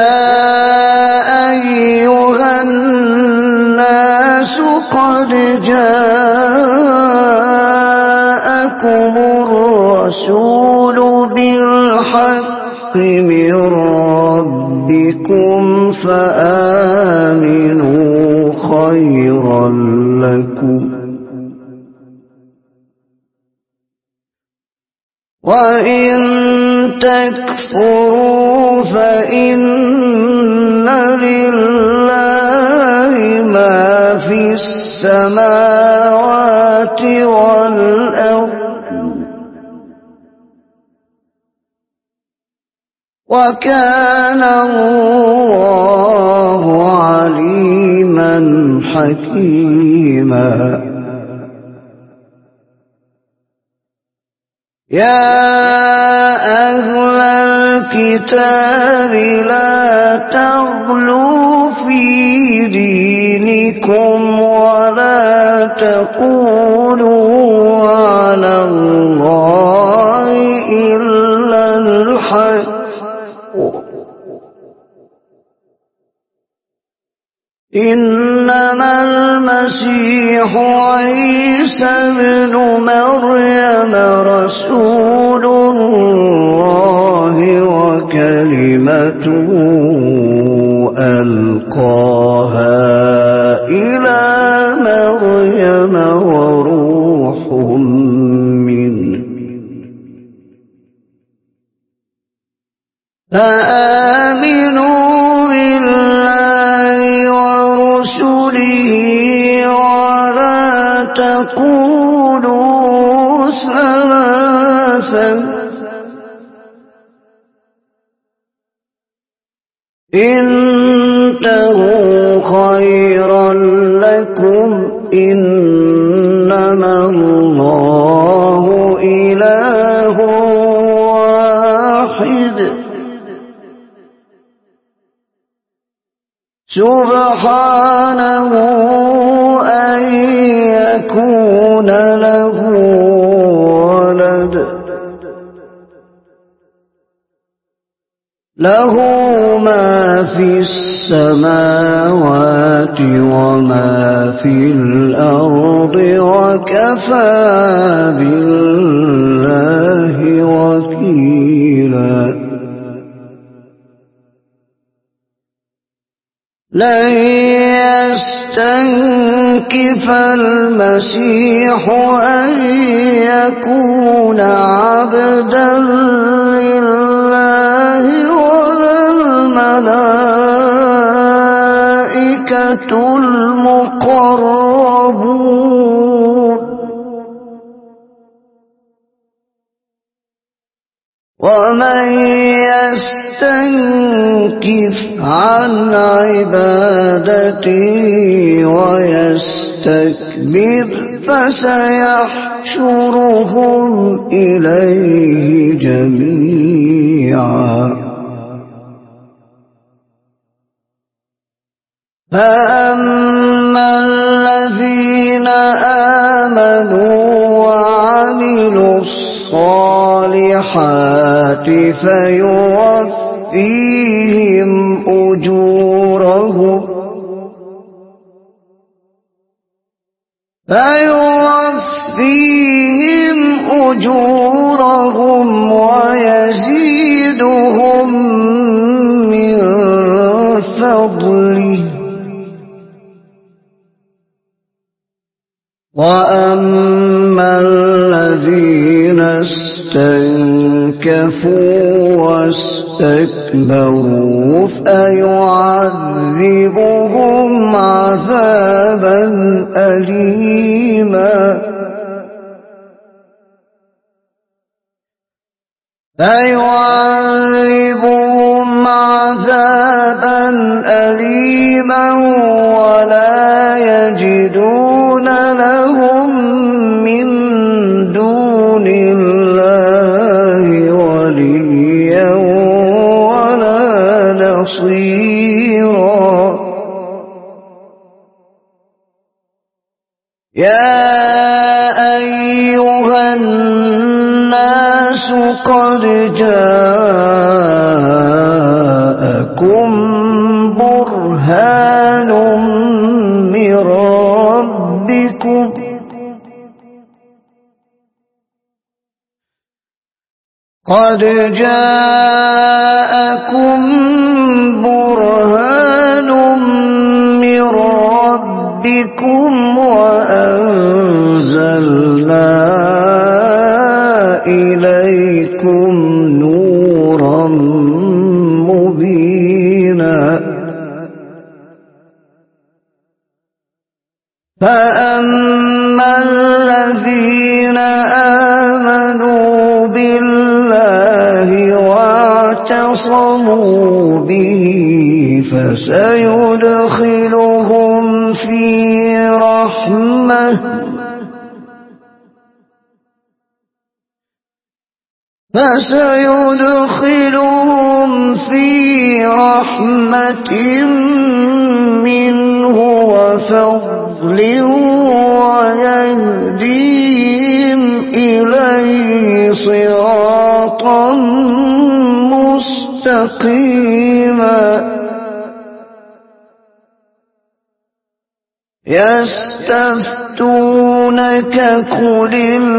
أيها الناس قد جاءكم الرسول بالحق من ربكم فآمنوا خيرا لكم وإن تكفروا فإن لله ما في السماوات والأرض وكان الله عليما حكيما. يا أهل الكتاب لا تغلوا في دينكم ولا تقولوا على الله إلا الحق إنما المسيح عيسى ابن مريم رسول الله وكلمته ألقاها إلى مريم وروح منه فآمنوا بالله ورسله ولا تقولوا ثلاثا انتهوا خيرا لكم إنما الله إله واحد سبحانه أن يكون له ولد له ما في السماوات وما في الأرض وكفى بالله وكيلا. لن يستنكف المسيح أن يكون عبدا لله ولا الملائكة المقربون ومن يستنكف عن عبادتي ويستكبر فسيحشرهم إليه جميعا. فأما الذين آمنوا وعملوا الصالحات فيوفيهم أجورهم فيوفيهم أجورهم ويزيدهم من فضله. وأما الذين استنكفوا واستكبروا فيعذبهم عذابا أليما فيعذبهم عذابا أليما ولا يجدون لهم من دون الله وليا ولا نصيرا. يا أيها الناس قد جاءكم برهان من ربكم قد جاءكم برهان من ربكم وأنزلنا إليكم نورا مبينا. فأما الذين آمنوا بالله واعتصموا به فسيدخلهم في رحمة فسيدخلهم في رحمة منه وفضل ويهديهم إليه صراطا مستقيما. يستفتونك قل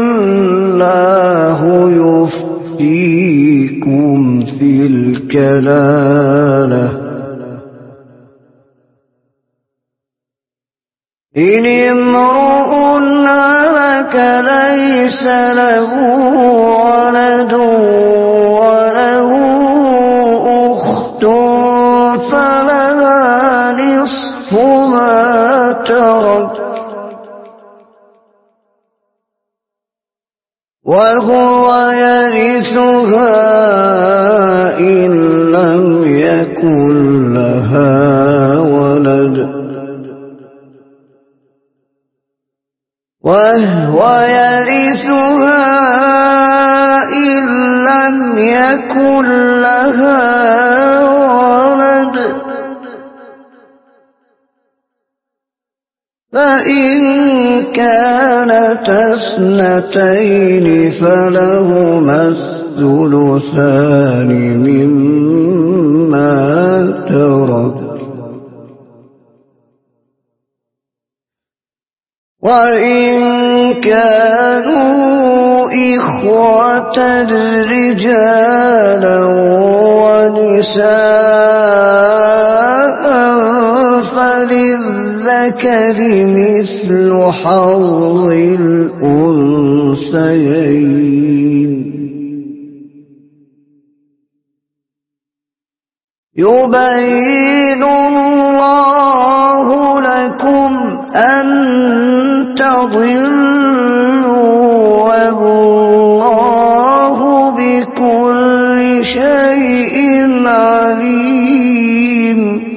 الله يفتيكم في الكلالة إن امرؤ هلك ليس له ولد وله أخت فلها نصف ما ترك وهو يرثها إن لم يكن لها ولد وهو يرثها إن لم يكن لها ولد فإن كانت اثنتين فلهما الثلثان مما ترك وإن كانوا إخوة رجالا ونساء فللذكر مثل حظ الأنثيين. يبين الله لكم أن تضلوا والله بكل شيء عليم.